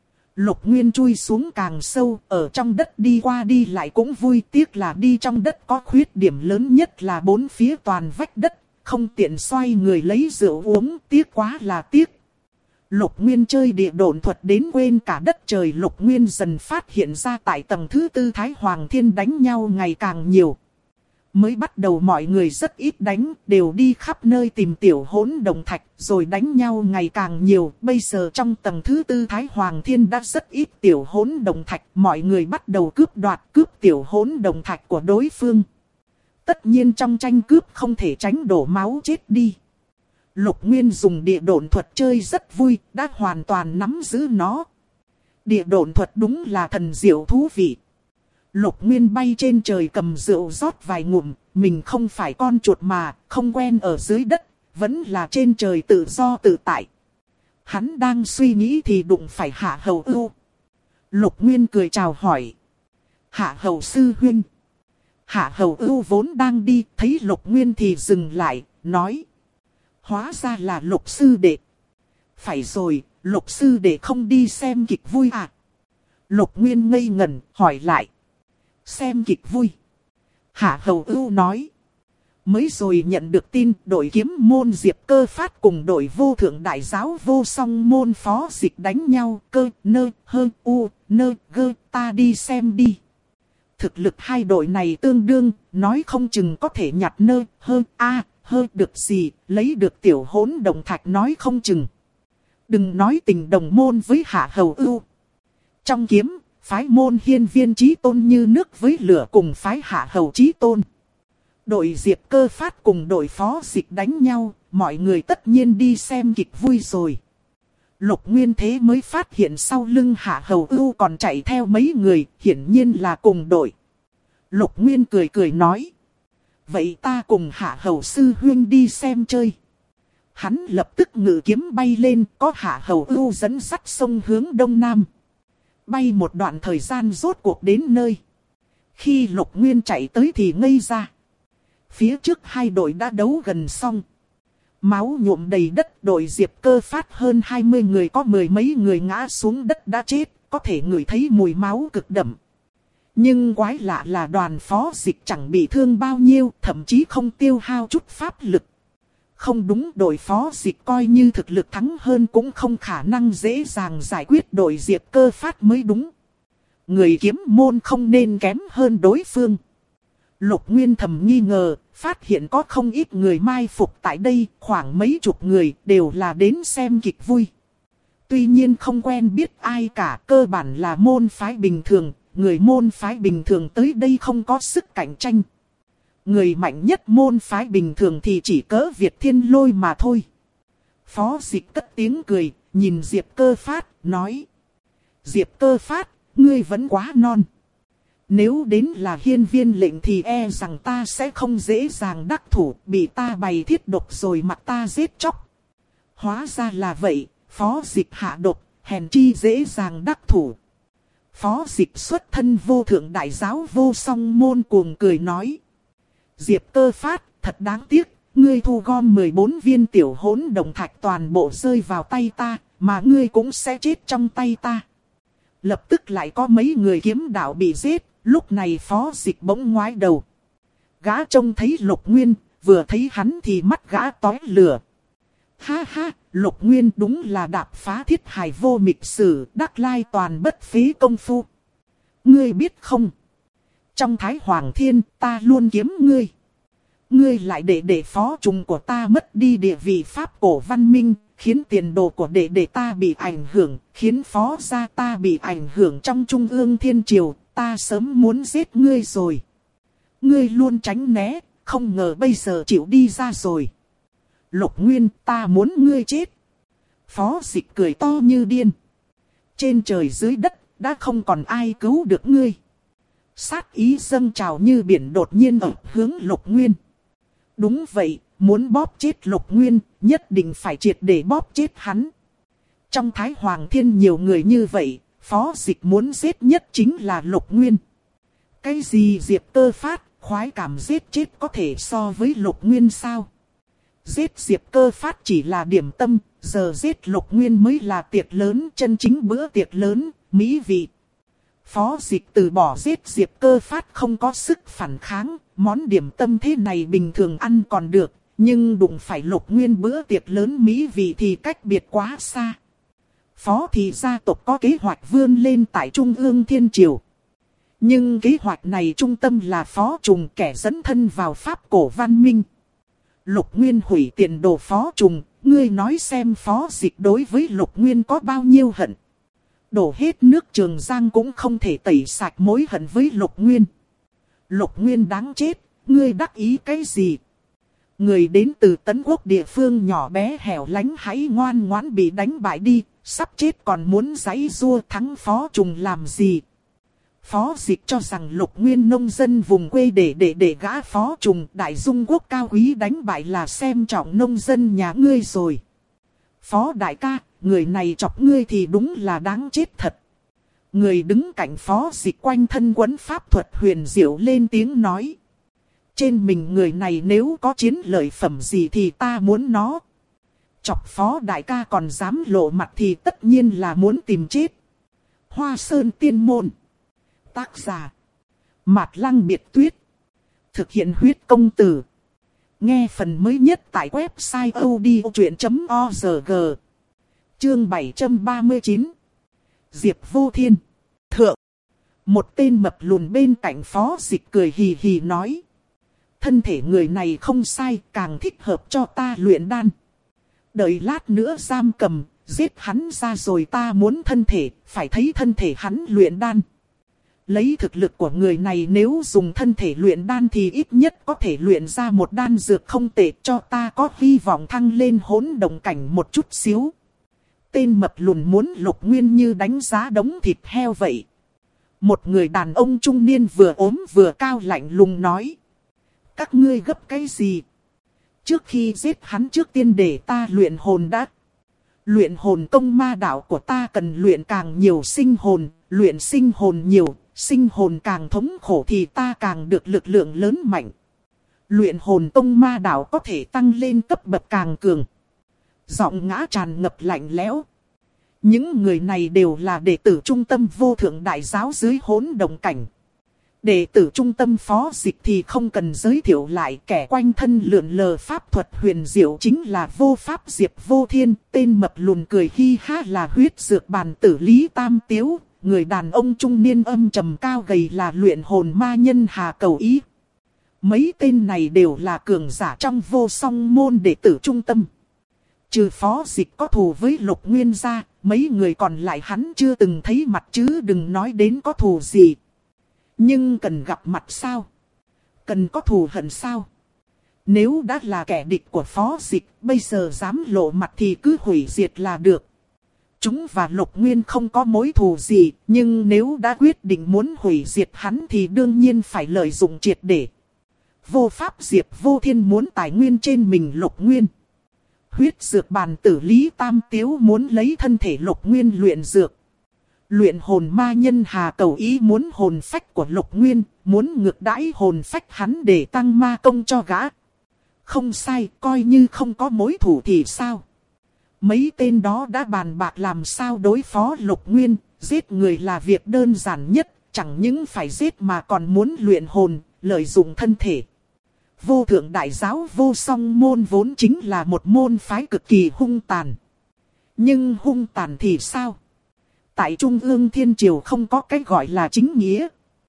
S1: Lục Nguyên chui xuống càng sâu, ở trong đất đi qua đi lại cũng vui, tiếc là đi trong đất có khuyết điểm lớn nhất là bốn phía toàn vách đất, không tiện xoay người lấy rượu uống, tiếc quá là tiếc. Lục Nguyên chơi địa độn thuật đến quên cả đất trời. Lục Nguyên dần phát hiện ra tại tầng thứ tư Thái Hoàng Thiên đánh nhau ngày càng nhiều. Mới bắt đầu mọi người rất ít đánh, đều đi khắp nơi tìm tiểu hỗn động thạch, rồi đánh nhau ngày càng nhiều. Bây giờ trong tầng thứ tư Thái Hoàng Thiên đã rất ít tiểu hỗn động thạch, mọi người bắt đầu cướp tiểu hỗn động thạch của đối phương. Tất nhiên trong tranh cướp không thể tránh đổ máu chết đi. Lục Nguyên dùng địa độn thuật chơi rất vui, đã hoàn toàn nắm giữ nó. Địa độn thuật đúng là thần diệu thú vị. Lục Nguyên bay trên trời cầm rượu rót vài ngụm, mình không phải con chuột mà, không quen ở dưới đất, vẫn là trên trời tự do tự tại. Hắn đang suy nghĩ thì đụng phải Hạ Hầu Ưu. Lục Nguyên cười chào hỏi. Hạ Hầu sư huynh. Hạ Hầu Ưu vốn đang đi, thấy Lục Nguyên thì dừng lại, nói. Hóa ra là Lục sư đệ. Phải rồi, Lục sư đệ không đi xem kịch vui à? Lục Nguyên ngây ngẩn, hỏi lại. Xem kịch vui. Hạ Hầu Ưu nói. Mới rồi nhận được tin đội kiếm môn Diệp Cơ Phát cùng đội vô thượng đại giáo vô song môn phó dịch đánh nhau. Cơ, nơ, hơ, u, nơ, gơ, ta đi xem đi. Thực lực hai đội này tương đương, nói không chừng có thể nhặt nơ, hơ, a, hơ được gì, lấy được tiểu hỗn động thạch nói không chừng. Đừng nói tình đồng môn với Hạ Hầu Ưu. Trong kiếm, phái môn Hiên Viên Chí Tôn như nước với lửa cùng phái Hạ Hầu Chí Tôn. Đội Diệp Cơ Phát cùng đội phó dịch đánh nhau, mọi người tất nhiên đi xem kịch vui rồi. Lục Nguyên thế mới phát hiện sau lưng Hạ Hầu Ưu còn chạy theo mấy người, hiển nhiên là cùng đội. Lục Nguyên cười cười nói. Vậy ta cùng Hạ Hầu sư huynh đi xem chơi. Hắn lập tức ngự kiếm bay lên, có Hạ Hầu Ưu dẫn dắt sông hướng đông nam. Bay một đoạn thời gian rốt cuộc đến nơi. Khi Lục Nguyên chạy tới thì ngây ra. Phía trước hai đội đã đấu gần xong. Máu nhuộm đầy đất, đội Diệp Cơ Phát hơn 20 người có mười mấy người ngã xuống đất đã chết, có thể ngửi thấy mùi máu cực đậm. Nhưng quái lạ là đoàn phó dịch chẳng bị thương bao nhiêu, thậm chí không tiêu hao chút pháp lực. Không đúng, đội phó dịch coi như thực lực thắng hơn cũng không khả năng dễ dàng giải quyết đội Diệp Cơ Phát mới đúng. Người kiếm môn không nên kém hơn đối phương. Lục Nguyên thầm nghi ngờ, phát hiện có không ít người mai phục tại đây, khoảng mấy chục người đều là đến xem kịch vui. Tuy nhiên không quen biết ai cả, cơ bản là môn phái bình thường, người môn phái bình thường tới đây không có sức cạnh tranh. Người mạnh nhất môn phái bình thường thì chỉ cỡ Việt Thiên Lôi mà thôi. Phó dịch cất tiếng cười, nhìn Diệp Cơ Phát, nói. Diệp Cơ Phát, ngươi vẫn quá non. Nếu đến là hiên viên lệnh thì e rằng ta sẽ không dễ dàng đắc thủ, bị ta bày thiết độc rồi mặc ta giết chóc. Hóa ra là vậy, phó dịch hạ độc, hèn chi dễ dàng đắc thủ. Phó dịch xuất thân vô thượng đại giáo vô song môn cuồng cười nói. Diệp Cơ Phát, thật đáng tiếc, ngươi thu gom 14 viên tiểu hỗn động thạch toàn bộ rơi vào tay ta, mà ngươi cũng sẽ chết trong tay ta. Lập tức lại có mấy người kiếm đạo bị giết, lúc này phó dịch bỗng ngoái đầu. Gã trông thấy Lục Nguyên, vừa thấy hắn thì mắt gã tóe lửa. Ha ha, Lục Nguyên đúng là đạp phá thiết hài vô mịch sử, đắc lai toàn bất phí công phu. Ngươi biết không? Trong Thái Hoàng Thiên, ta luôn kiếm ngươi. Ngươi lại để phó trùng của ta mất đi địa vị pháp cổ văn minh, khiến tiền đồ của đệ ta bị ảnh hưởng, khiến phó gia ta bị ảnh hưởng trong Trung ương Thiên Triều. ta sớm muốn giết ngươi rồi. Ngươi luôn tránh né, không ngờ bây giờ chịu đi ra rồi. Lục Nguyên, ta muốn ngươi chết. Phó Dịch cười to như điên. Trên trời dưới đất, đã không còn ai cứu được ngươi. Sát ý dâng trào như biển đột nhiên ập hướng Lục Nguyên. Đúng vậy, muốn bóp chết Lục Nguyên, nhất định phải triệt để bóp chết hắn. Trong Thái Hoàng Thiên nhiều người như vậy, Phó Dịch muốn giết nhất chính là Lục Nguyên. Cái gì Diệp Cơ Phát, khoái cảm giết chết có thể so với Lục Nguyên sao? Giết Diệp Cơ Phát chỉ là điểm tâm, giờ giết Lục Nguyên mới là tiệc lớn, chân chính bữa tiệc lớn, mỹ vị. Phó Dịch từ bỏ giết Diệp Cơ Phát không có sức phản kháng, món điểm tâm thế này bình thường ăn còn được, nhưng đụng phải Lục Nguyên bữa tiệc lớn mỹ vị thì cách biệt quá xa. Phó thị gia tộc có kế hoạch vươn lên tại Trung ương Thiên Triều. Nhưng kế hoạch này trung tâm là Phó Trùng, kẻ dẫn thân vào Pháp cổ văn minh. Lục Nguyên hủy tiền đồ Phó Trùng, ngươi nói xem Phó Dịch đối với Lục Nguyên có bao nhiêu hận. Đổ hết nước Trường Giang cũng không thể tẩy sạch mối hận với Lục Nguyên. Lục Nguyên đáng chết, ngươi đắc ý cái gì? Người đến từ Tấn Quốc địa phương nhỏ bé hẻo lánh hãy ngoan ngoãn bị đánh bại đi, sắp chết còn muốn giãy giụa thắng Phó Trùng làm gì? Phó Dịch cho rằng Lục Nguyên nông dân vùng quê để gã Phó Trùng đại dung quốc cao quý đánh bại là xem trọng nông dân nhà ngươi rồi. Phó đại ca, người này chọc ngươi thì đúng là đáng chết thật. Người đứng cạnh Phó Dịch quanh thân quấn pháp thuật huyền diệu lên tiếng nói. Trên mình người này nếu có chiến lợi phẩm gì thì ta muốn nó. Chọc Phó đại ca còn dám lộ mặt thì tất nhiên là muốn tìm chết. Hoa Sơn Tiên Môn. Tác giả Mạt Lăng Biệt Tuyết. Thực hiện huyết công từ. Nghe phần mới nhất tại website odchuyện.org. Chương 739. Diệp Vô Thiên. Thượng. Một tên mập lùn bên cạnh Phó Dịch cười hì hì nói. Thân thể người này không sai, càng thích hợp cho ta luyện đan. Đợi lát nữa giam cầm, giết hắn ra rồi ta muốn thân thể, phải thấy thân thể hắn luyện đan. Lấy thực lực của người này nếu dùng thân thể luyện đan thì ít nhất có thể luyện ra một đan dược không tệ, cho ta có hy vọng thăng lên hỗn động cảnh một chút xíu. Tên mập lùn muốn Lục Nguyên như đánh giá đống thịt heo vậy. Một người đàn ông trung niên vừa ốm vừa cao lạnh lùng nói. Các ngươi gấp cái gì? Trước khi giết hắn trước tiên để ta luyện hồn đã. Luyện hồn công ma đạo của ta cần luyện càng nhiều sinh hồn, luyện sinh hồn nhiều, sinh hồn càng thống khổ thì ta càng được lực lượng lớn mạnh. Luyện hồn công ma đạo có thể tăng lên cấp bậc càng cường. Giọng ngã tràn ngập lạnh lẽo. Những người này đều là đệ tử trung tâm vô thượng đại giáo dưới hỗn động cảnh. Đệ tử trung tâm Phó Dịch thì không cần giới thiệu lại, kẻ quanh thân lượn lờ pháp thuật huyền diệu chính là vô pháp Diệp Vô Thiên. Tên mập lùn cười hi ha là huyết dược bàn tử Lý Tam Tiếu. Người đàn ông trung niên âm trầm cao gầy là luyện hồn ma nhân Hà Cầu Ý. Mấy tên này đều là cường giả trong vô song môn đệ tử trung tâm. Trừ Phó Dịch có thù với Lục Nguyên ra, mấy người còn lại hắn chưa từng thấy mặt chứ đừng nói đến có thù gì. Nhưng cần gặp mặt sao? Cần có thù hận sao? Nếu đã là kẻ địch của Phó Dịch, bây giờ dám lộ mặt thì cứ hủy diệt là được. Chúng và Lục Nguyên không có mối thù gì, nhưng nếu đã quyết định muốn hủy diệt hắn thì đương nhiên phải lợi dụng triệt để. Vô pháp Diệp Vô Thiên muốn tài nguyên trên mình Lục Nguyên. Huyết dược bàn tử Lý Tam Tiếu muốn lấy thân thể Lục Nguyên luyện dược. Luyện hồn ma nhân Hà Cầu Ý muốn hồn phách của Lục Nguyên, muốn ngược đãi hồn phách hắn để tăng ma công cho gã. Không sai, coi như không có mối thù thì sao? Mấy tên đó đã bàn bạc làm sao đối phó Lục Nguyên, giết người là việc đơn giản nhất, chẳng những phải giết mà còn muốn luyện hồn, lợi dụng thân thể. Vô thượng đại giáo vô song môn vốn chính là một môn phái cực kỳ hung tàn. Nhưng hung tàn thì sao? Tại Trung ương Thiên Triều không có cái gọi là chính nghĩa.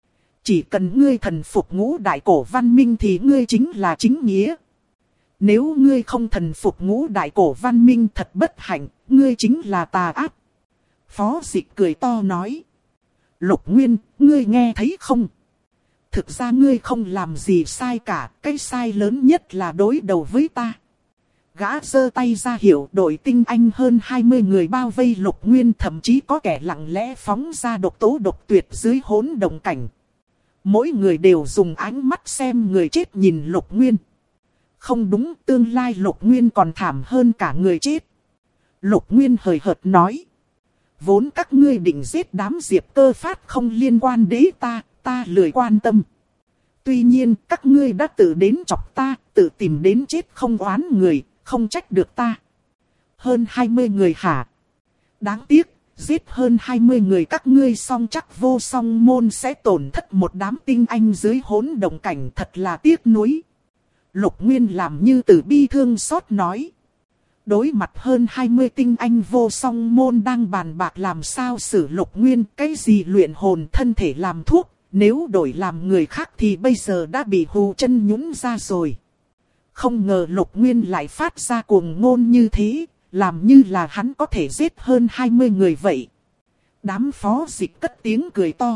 S1: Chỉ cần ngươi thần phục ngũ đại cổ văn minh thì ngươi chính là chính nghĩa. Nếu ngươi không thần phục ngũ đại cổ văn minh thật bất hạnh, ngươi chính là tà ác. Phó Dịch cười to nói. Lục Nguyên, ngươi nghe thấy không? Thực ra ngươi không làm gì sai cả, cái sai lớn nhất là đối đầu với ta. Gã giơ tay ra hiệu đội tinh anh hơn 20 người bao vây Lục Nguyên, thậm chí có kẻ lặng lẽ phóng ra độc tố độc tuyệt dưới hỗn động cảnh. Mỗi người đều dùng ánh mắt xem người chết nhìn Lục Nguyên. Không đúng, tương lai Lục Nguyên còn thảm hơn cả người chết. Lục Nguyên hời hợt nói. Vốn các ngươi định giết đám Diệp Cơ Phát không liên quan đến ta lười quan tâm. Tuy nhiên các ngươi đã tự đến chọc ta, tự tìm đến chết không oán người, không trách được ta. Hơn 20 người hả? Đáng tiếc, giết hơn 20 người các ngươi xong chắc Vô Song Môn sẽ tổn thất một đám tinh anh dưới hỗn động cảnh, thật là tiếc nuối. Lục Nguyên làm như từ bi thương xót nói. Đối mặt hơn 20 tinh anh Vô Song Môn đang bàn bạc làm sao xử Lục Nguyên, cái gì luyện hồn thân thể làm thuốc, nếu đổi làm người khác thì bây giờ đã bị hù chân nhũn ra rồi. Không ngờ Lục Nguyên lại phát ra cuồng ngôn như thế, làm như là hắn có thể giết hơn 20 người vậy. Đám Phó Dịch cất tiếng cười to.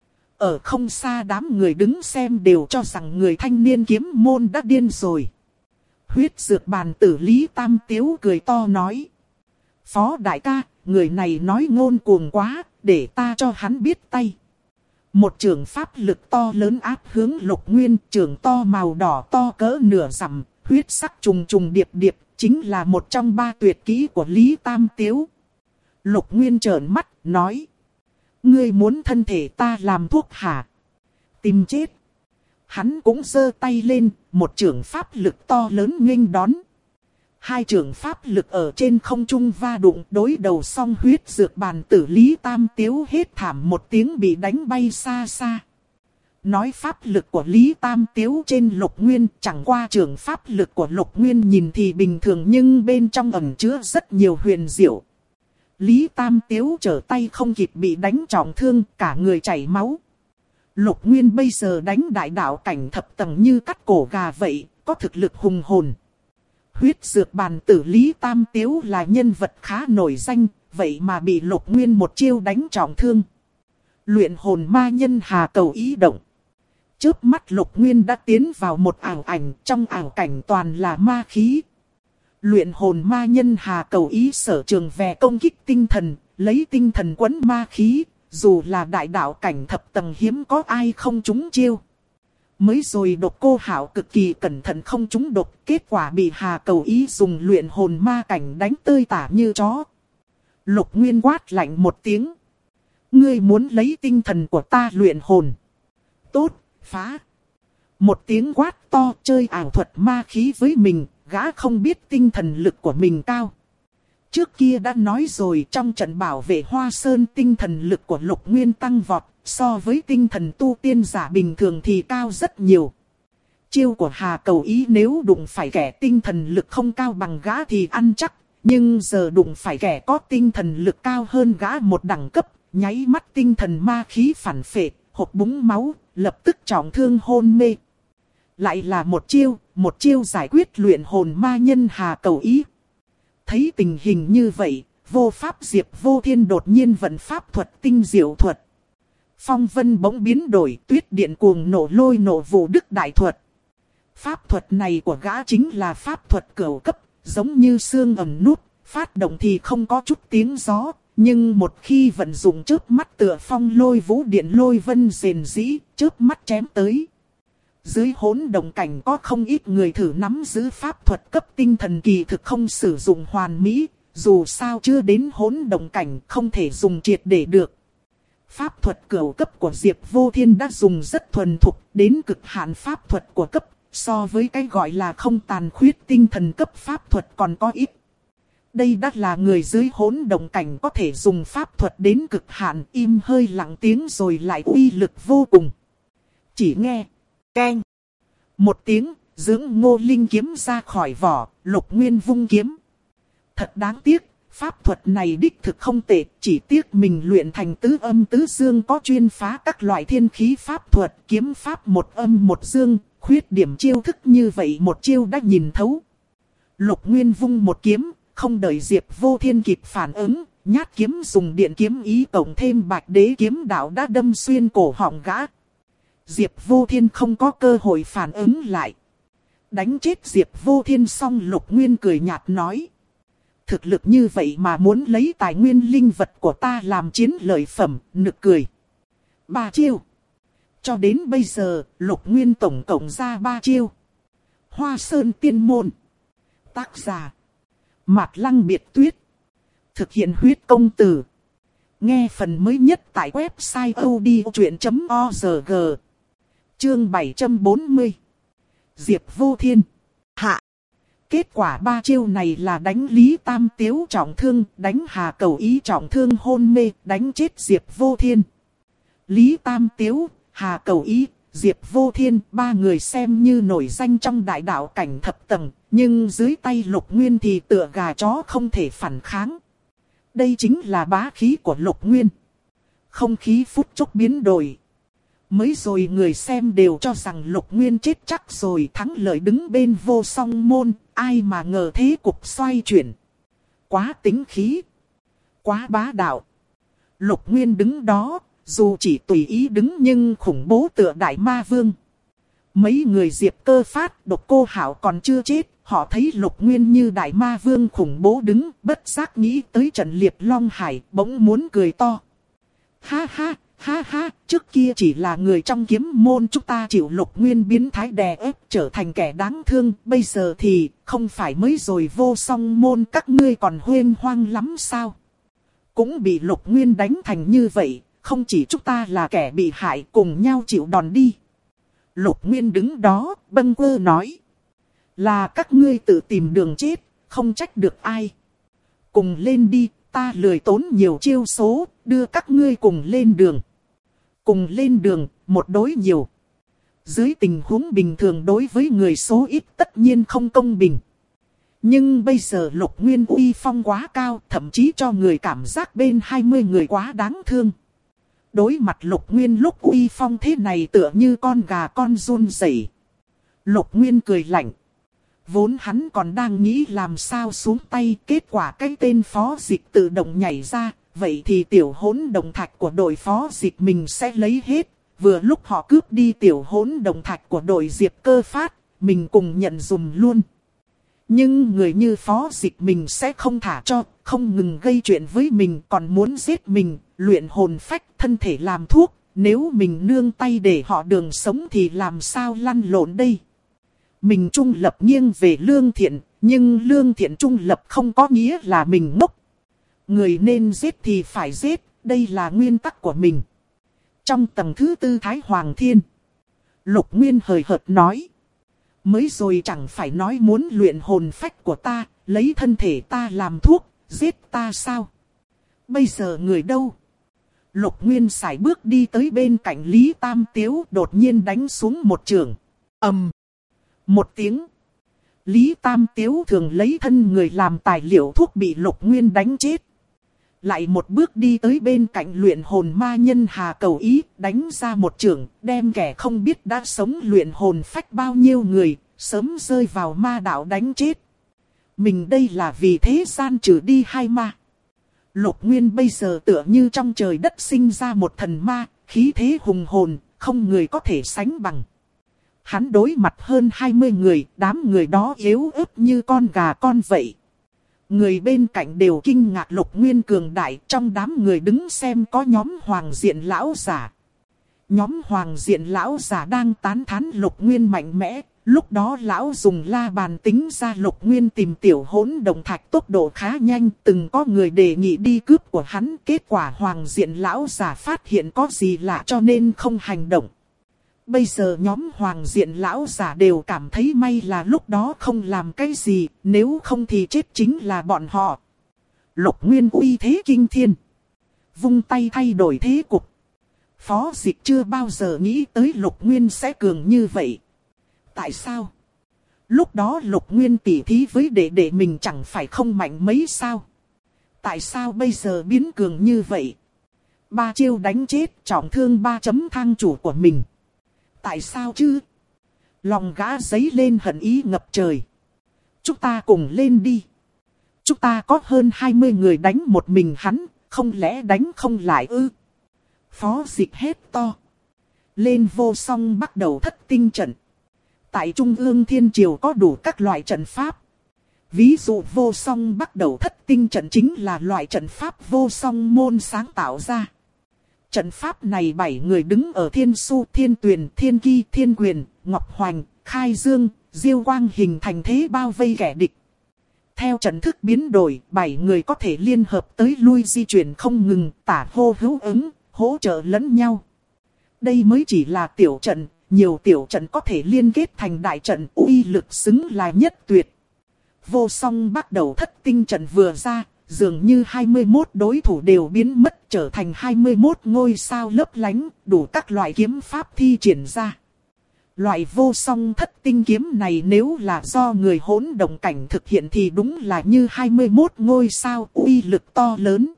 S1: Ở không xa đám người đứng xem đều cho rằng người thanh niên kiếm môn đã điên rồi. Huyết Dược Bàn tử Lý Tam Tiếu cười to nói. Phó đại ca, người này nói ngôn cuồng quá, để ta cho hắn biết tay. Một trường pháp lực to lớn áp hướng Lục Nguyên, trường to màu đỏ to cỡ nửa dặm, huyết sắc trùng trùng điệp điệp, chính là một trong 3 tuyệt kỹ của Lý Tam Tiếu. Lục Nguyên trợn mắt, nói. Ngươi muốn thân thể ta làm thuốc hả? Tìm chết. Hắn cũng giơ tay lên, một trường pháp lực to lớn nghênh đón. 2 trường pháp lực ở trên không trung va đụng, đối đầu xong Huyết Dược Bàn tử Lý Tam Tiếu hết thảm một tiếng bị đánh bay xa xa. Nói pháp lực của Lý Tam Tiếu trên Lục Nguyên, chẳng qua trường pháp lực của Lục Nguyên nhìn thì bình thường nhưng bên trong ẩn chứa rất nhiều huyền diệu. Lý Tam Tiếu trở tay không kịp bị đánh trọng thương, cả người chảy máu. Lục Nguyên bây giờ đánh đại đạo cảnh thập tầng như cắt cổ gà vậy, có thực lực hùng hồn. Huyết Dược Bàn tử Lý Tam Tiếu là nhân vật khá nổi danh, vậy mà bị Lục Nguyên một chiêu đánh trọng thương. Luyện hồn ma nhân Hà Cầu ý động. Chớp mắt Lục Nguyên đã tiến vào một ảo ảnh, trong ảo cảnh toàn là ma khí. Luyện hồn ma nhân Hà Cầu ý sở trường về công kích tinh thần, lấy tinh thần quấn ma khí, dù là đại đạo cảnh thập tầng hiếm có ai không trúng chiêu. Mới rồi Độc Cô Hạo cực kỳ cẩn thận không trúng độc, kết quả bị Hà Cầu ý dùng luyện hồn ma cảnh đánh tơi tả như chó. Lục Nguyên quát lạnh một tiếng. Ngươi muốn lấy tinh thần của ta luyện hồn. Tốt, phá. Một tiếng quát to, chơi ảo thuật ma khí với mình, gã không biết tinh thần lực của mình cao. Trước kia đã nói rồi, trong trận bảo vệ Hoa Sơn tinh thần lực của Lục Nguyên tăng vọt, so với tinh thần tu tiên giả bình thường thì cao rất nhiều. Chiêu của Hà Cầu ý nếu đụng phải kẻ tinh thần lực không cao bằng gã thì ăn chắc, nhưng giờ đụng phải kẻ có tinh thần lực cao hơn gã một đẳng cấp, nháy mắt tinh thần ma khí phản phệ, hộc búng máu, lập tức trọng thương hôn mê. Lại là một chiêu giải quyết luyện hồn ma nhân Hà Cầu ý. Thấy tình hình như vậy, Vô Pháp Diệp Vô Thiên đột nhiên vận pháp thuật tinh diệu thuật. Phong vân bỗng biến đổi, tuyết điện cuồng nổ lôi nổ vụ đức đại thuật. Pháp thuật này của gã chính là pháp thuật cửu cấp, giống như xương ẩn nút, phát động thì không có chút tiếng gió, nhưng một khi vận dụng chớp mắt tựa phong lôi vũ điện lôi vân rền rĩ, chớp mắt chém tới. Dưới hỗn động cảnh có không ít người thử nắm giữ pháp thuật cấp tinh thần kỳ thực không sử dụng hoàn mỹ, dù sao chưa đến hỗn động cảnh không thể dùng triệt để được. Pháp thuật cửu cấp của Diệp Vô Thiên đã dùng rất thuần thục, đến cực hạn pháp thuật của cấp, so với cái gọi là không tàn khuyết tinh thần cấp pháp thuật còn có ít. Đây đã là người dưới hỗn động cảnh có thể dùng pháp thuật đến cực hạn, im hơi lặng tiếng rồi lại uy lực vô cùng. Chỉ nghe keng một tiếng, dưỡng Ngô Linh kiếm ra khỏi vỏ, Lục Nguyên vung kiếm. Thật đáng tiếc, pháp thuật này đích thực không tệ, chỉ tiếc mình luyện thành tứ âm tứ dương có chuyên phá các loại thiên khí pháp thuật, kiếm pháp một âm một dương, khuyết điểm chiêu thức như vậy một chiêu đã nhìn thấu. Lục Nguyên vung một kiếm, không đợi Diệp Vô Thiên kịp phản ứng, nhát kiếm dùng điện kiếm ý cộng thêm bạch đế kiếm đạo đã đâm xuyên cổ họng gã. Diệp Vô Thiên không có cơ hội phản ứng lại. Đánh chết Diệp Vô Thiên xong Lục Nguyên cười nhạt nói. Thực lực như vậy mà muốn lấy tài nguyên linh vật của ta làm chiến lợi phẩm, nực cười. 3 chiêu. Cho đến bây giờ, Lục Nguyên tổng cộng ra 3 chiêu. Hoa Sơn Tiên Môn. Tác giả. Mạt Lăng Biệt Tuyết. Thực hiện huyết công từ. Nghe phần mới nhất tại website odchuyện.org. Chương 740. Diệp Vô Thiên. Hạ. Kết quả 3 chiêu này là đánh Lý Tam Tiếu trọng thương, đánh Hà Cầu Ý trọng thương hôn mê, đánh chết Diệp Vô Thiên. Lý Tam Tiếu, Hà Cầu Ý, Diệp Vô Thiên, 3 người xem như nổi danh trong đại đạo cảnh thập tầng, nhưng dưới tay Lục Nguyên thì tựa gà chó không thể phản kháng. Đây chính là bá khí của Lục Nguyên. Không khí phút chốc biến đổi. Mới rồi người xem đều cho rằng Lục Nguyên chết chắc rồi, thắng lợi đứng bên Vô Song Môn, ai mà ngờ thế cục xoay chuyển. Quá tính khí. Quá bá đạo. Lục Nguyên đứng đó, dù chỉ tùy ý đứng nhưng khủng bố tựa đại ma vương. Mấy người Diệp Cơ Phát, Độc Cô Hảo còn chưa chết, họ thấy Lục Nguyên như đại ma vương khủng bố đứng, bất giác nghĩ tới trận liệt Long Hải, bỗng muốn cười to. Ha ha, ha ha, trước kia chỉ là người trong kiếm môn chúng ta chịu Lục Nguyên biến thái đè ép trở thành kẻ đáng thương, bây giờ thì không phải mới rồi Vô Song Môn các ngươi còn huênh hoang lắm sao? Cũng bị Lục Nguyên đánh thành như vậy, không chỉ chúng ta là kẻ bị hại, cùng nhau chịu đòn đi. Lục Nguyên đứng đó, bâng quơ nói. Là các ngươi tự tìm đường chết, không trách được ai. Cùng lên đi, ta lười tốn nhiều chiêu số, đưa các ngươi cùng lên đường. Cùng lên đường, một đối nhiều. Dưới tình huống bình thường đối với người số ít tất nhiên không công bình. Nhưng bây giờ Lục Nguyên uy phong quá cao, thậm chí cho người cảm giác bên 20 người quá đáng thương. Đối mặt Lục Nguyên lúc uy phong thế này tựa như con gà con run rẩy. Lục Nguyên cười lạnh. Vốn hắn còn đang nghĩ làm sao xuống tay, kết quả cái tên phó dịch tự động nhảy ra. Vậy thì tiểu hỗn đồng thạch của đội phó dịch mình sẽ lấy hết. Vừa lúc họ cướp đi tiểu hỗn đồng thạch của đội Diệp Cơ Phát, mình cùng nhận dùm luôn. Nhưng người như phó dịch mình sẽ không thả cho, không ngừng gây chuyện với mình, còn muốn giết mình, luyện hồn phách thân thể làm thuốc. Nếu mình nương tay để họ đường sống thì làm sao lăn lộn đây? Mình trung lập nghiêng về lương thiện, nhưng lương thiện trung lập không có nghĩa là mình ngốc. Người nên giết thì phải giết, đây là nguyên tắc của mình. Trong tầng thứ 4 Thái Hoàng Thiên, Lục Nguyên hời hợt nói. Mới rồi chẳng phải nói muốn luyện hồn phách của ta, lấy thân thể ta làm thuốc, giết ta sao? Bây giờ người đâu? Lục Nguyên sải bước đi tới bên cạnh Lý Tam Tiếu, đột nhiên đánh xuống một trường. Ầm. Một tiếng. Lý Tam Tiếu thường lấy thân người làm tài liệu thuốc bị Lục Nguyên đánh chết. Lại một bước đi tới bên cạnh luyện hồn ma nhân Hà Cầu Ý, đánh ra một chưởng, đem kẻ không biết đã sống luyện hồn phách bao nhiêu người, sớm rơi vào ma đạo đánh chết. Mình đây là vì thế gian trừ đi 2 ma. Lục Nguyên bây giờ tựa như trong trời đất sinh ra một thần ma, khí thế hùng hồn, không người có thể sánh bằng. Hắn đối mặt hơn 20 người, đám người đó yếu ớt như con gà con vậy. Người bên cạnh đều kinh ngạc Lục Nguyên cường đại, trong đám người đứng xem có nhóm Hoàng Diện lão giả. Nhóm Hoàng Diện lão giả đang tán thán Lục Nguyên mạnh mẽ, lúc đó lão dùng la bàn tính ra Lục Nguyên tìm tiểu hỗn đồng thạch tốc độ khá nhanh, từng có người đề nghị đi cướp của hắn, kết quả Hoàng Diện lão giả phát hiện có gì lạ cho nên không hành động. Bây giờ nhóm Hoàng Diện lão giả đều cảm thấy may là lúc đó không làm cái gì, nếu không thì chết chính là bọn họ. Lục Nguyên uy thế kinh thiên. Vung tay thay đổi thế cục. Phó Dịch chưa bao giờ nghĩ tới Lục Nguyên sẽ cường như vậy. Tại sao? Lúc đó Lục Nguyên tỉ thí với đệ đệ mình chẳng phải không mạnh mấy sao? Tại sao bây giờ biến cường như vậy? 3 chiêu đánh chết, trọng thương 3 chấm thang chủ của mình. Tại sao chứ? Lòng gã giấy lên hận ý ngập trời. Chúng ta cùng lên đi. chúng ta có hơn 20 người đánh một mình hắn, không lẽ đánh không lại ư? Phó Dịch hét to. Lên vô song bắt đầu thất tinh trận. Tại Trung ương Thiên Triều có đủ các loại trận pháp. Ví dụ vô song bắt đầu thất tinh trận chính là loại trận pháp vô song môn sáng tạo ra. Trận pháp này 7 người đứng ở Thiên Su, Thiên Tuyền, Thiên Ki, Thiên Quyền, Ngọc Hoành, Khai Dương, Diêu Quang hình thành thế bao vây kẻ địch. Theo trận thức biến đổi, 7 người có thể liên hợp tới lui di chuyển không ngừng, tả hô hữu ứng, hỗ trợ lẫn nhau. Đây mới chỉ là tiểu trận, nhiều tiểu trận có thể liên kết thành đại trận, uy lực xứng là nhất tuyệt. Vô song bắt đầu thất tinh trận vừa ra, dường như 21 đối thủ đều biến mất trở thành 21 ngôi sao lấp lánh, đủ các loại kiếm pháp thi triển ra. Loại vô song thất tinh kiếm này nếu là do người hỗn động cảnh thực hiện thì đúng là như 21 ngôi sao, uy lực to lớn.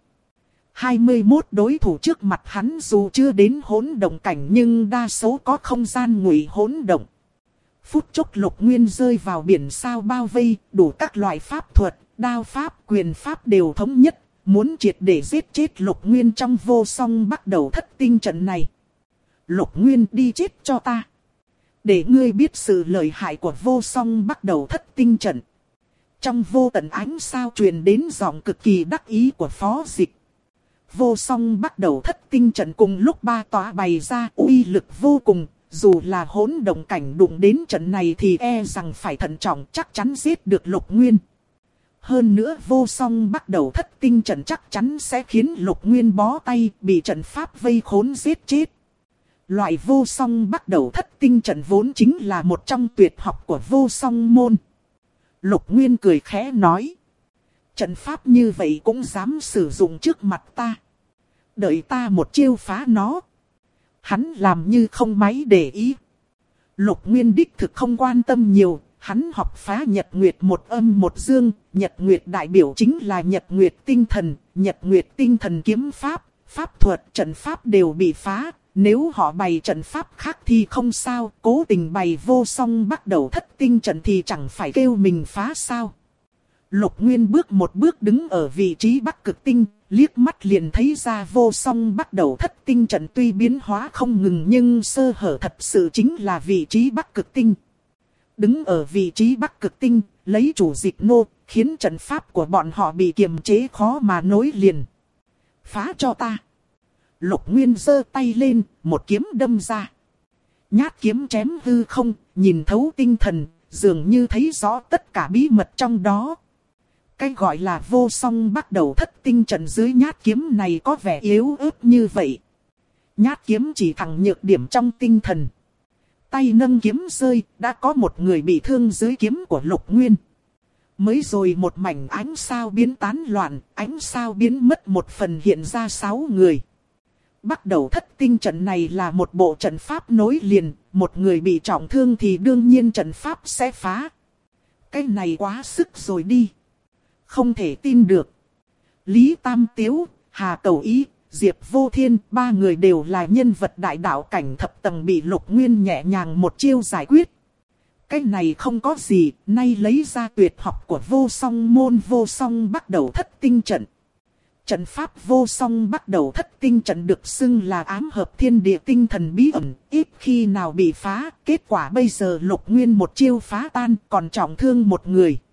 S1: 21 đối thủ trước mặt hắn dù chưa đến hỗn động cảnh nhưng đa số có không gian ngụy hỗn động. Phút chốc Lục Nguyên rơi vào biển sao bao vây, đủ các loại pháp thuật, đao pháp, quyền pháp đều thống nhất, muốn triệt để giết chết Lục Nguyên trong vô song bắt đầu thất tinh trận này. Lục Nguyên đi chết cho ta. Để ngươi biết sự lợi hại của vô song bắt đầu thất tinh trận. Trong vô tận ánh sao truyền đến giọng cực kỳ đắc ý của Phó Dịch. Vô song bắt đầu thất tinh trận cùng lúc ba tỏa bày ra uy lực vô cùng. Dù là hỗn động cảnh đụng đến trận này thì e rằng phải thận trọng, chắc chắn giết được Lục Nguyên. Hơn nữa vô song bắt đầu thất tinh trận chắc chắn sẽ khiến Lục Nguyên bó tay, bị trận pháp vây khốn giết chết. Loại vô song bắt đầu thất tinh trận vốn chính là một trong tuyệt học của vô song môn. Lục Nguyên cười khẽ nói. Trận pháp như vậy cũng dám sử dụng trước mặt ta. Đợi ta một chiêu phá nó. Hắn làm như không mấy để ý. Lục Nguyên đích thực không quan tâm nhiều. Hắn học phá Nhật Nguyệt một âm một dương. Nhật Nguyệt đại biểu chính là Nhật Nguyệt tinh thần. Nhật Nguyệt tinh thần kiếm pháp, pháp thuật, trận pháp đều bị phá. Nếu họ bày trận pháp khác thì không sao. Cố tình bày vô song bắt đầu thất tinh trận thì chẳng phải kêu mình phá sao. Lục Nguyên bước một bước đứng ở vị trí Bắc Cực Tinh, liếc mắt liền thấy ra vô song bắt đầu thất tinh trận tuy biến hóa không ngừng nhưng sơ hở thật sự chính là vị trí Bắc Cực Tinh. Đứng ở vị trí Bắc Cực Tinh, lấy chủ dịch nô, khiến trận pháp của bọn họ bị kiềm chế khó mà nối liền. Phá cho ta. Lục Nguyên giơ tay lên, một kiếm đâm ra. Nhát kiếm chém hư không, nhìn thấu tinh thần, dường như thấy rõ tất cả bí mật trong đó. Cái gọi là vô song bắt đầu thất tinh trận dưới nhát kiếm này có vẻ yếu ớt như vậy. Nhát kiếm chỉ thẳng nhược điểm trong tinh thần. Tay nâng kiếm rơi, đã có một người bị thương dưới kiếm của Lục Nguyên. Mới rồi một mảnh ánh sao biến tán loạn, ánh sao biến mất một phần hiện ra 6 người. Bắt đầu thất tinh trận này là một bộ trận pháp nối liền, một người bị trọng thương thì đương nhiên trận pháp sẽ phá. Cái này quá sức rồi đi. Không thể tin được. Lý Tam Tiếu, Hà Cầu Ý, Diệp Vô Thiên, 3 người đều là nhân vật đại đạo cảnh thập tầng bị Lục Nguyên nhẹ nhàng một chiêu giải quyết. Cái này không có gì, nay lấy ra tuyệt học của vô song môn vô song bắt đầu thất tinh trận. Trận pháp vô song bắt đầu thất tinh trận được xưng là ám hợp thiên địa tinh thần bí ẩn, ít khi nào bị phá. Kết quả bây giờ Lục Nguyên một chiêu phá tan, còn trọng thương một người.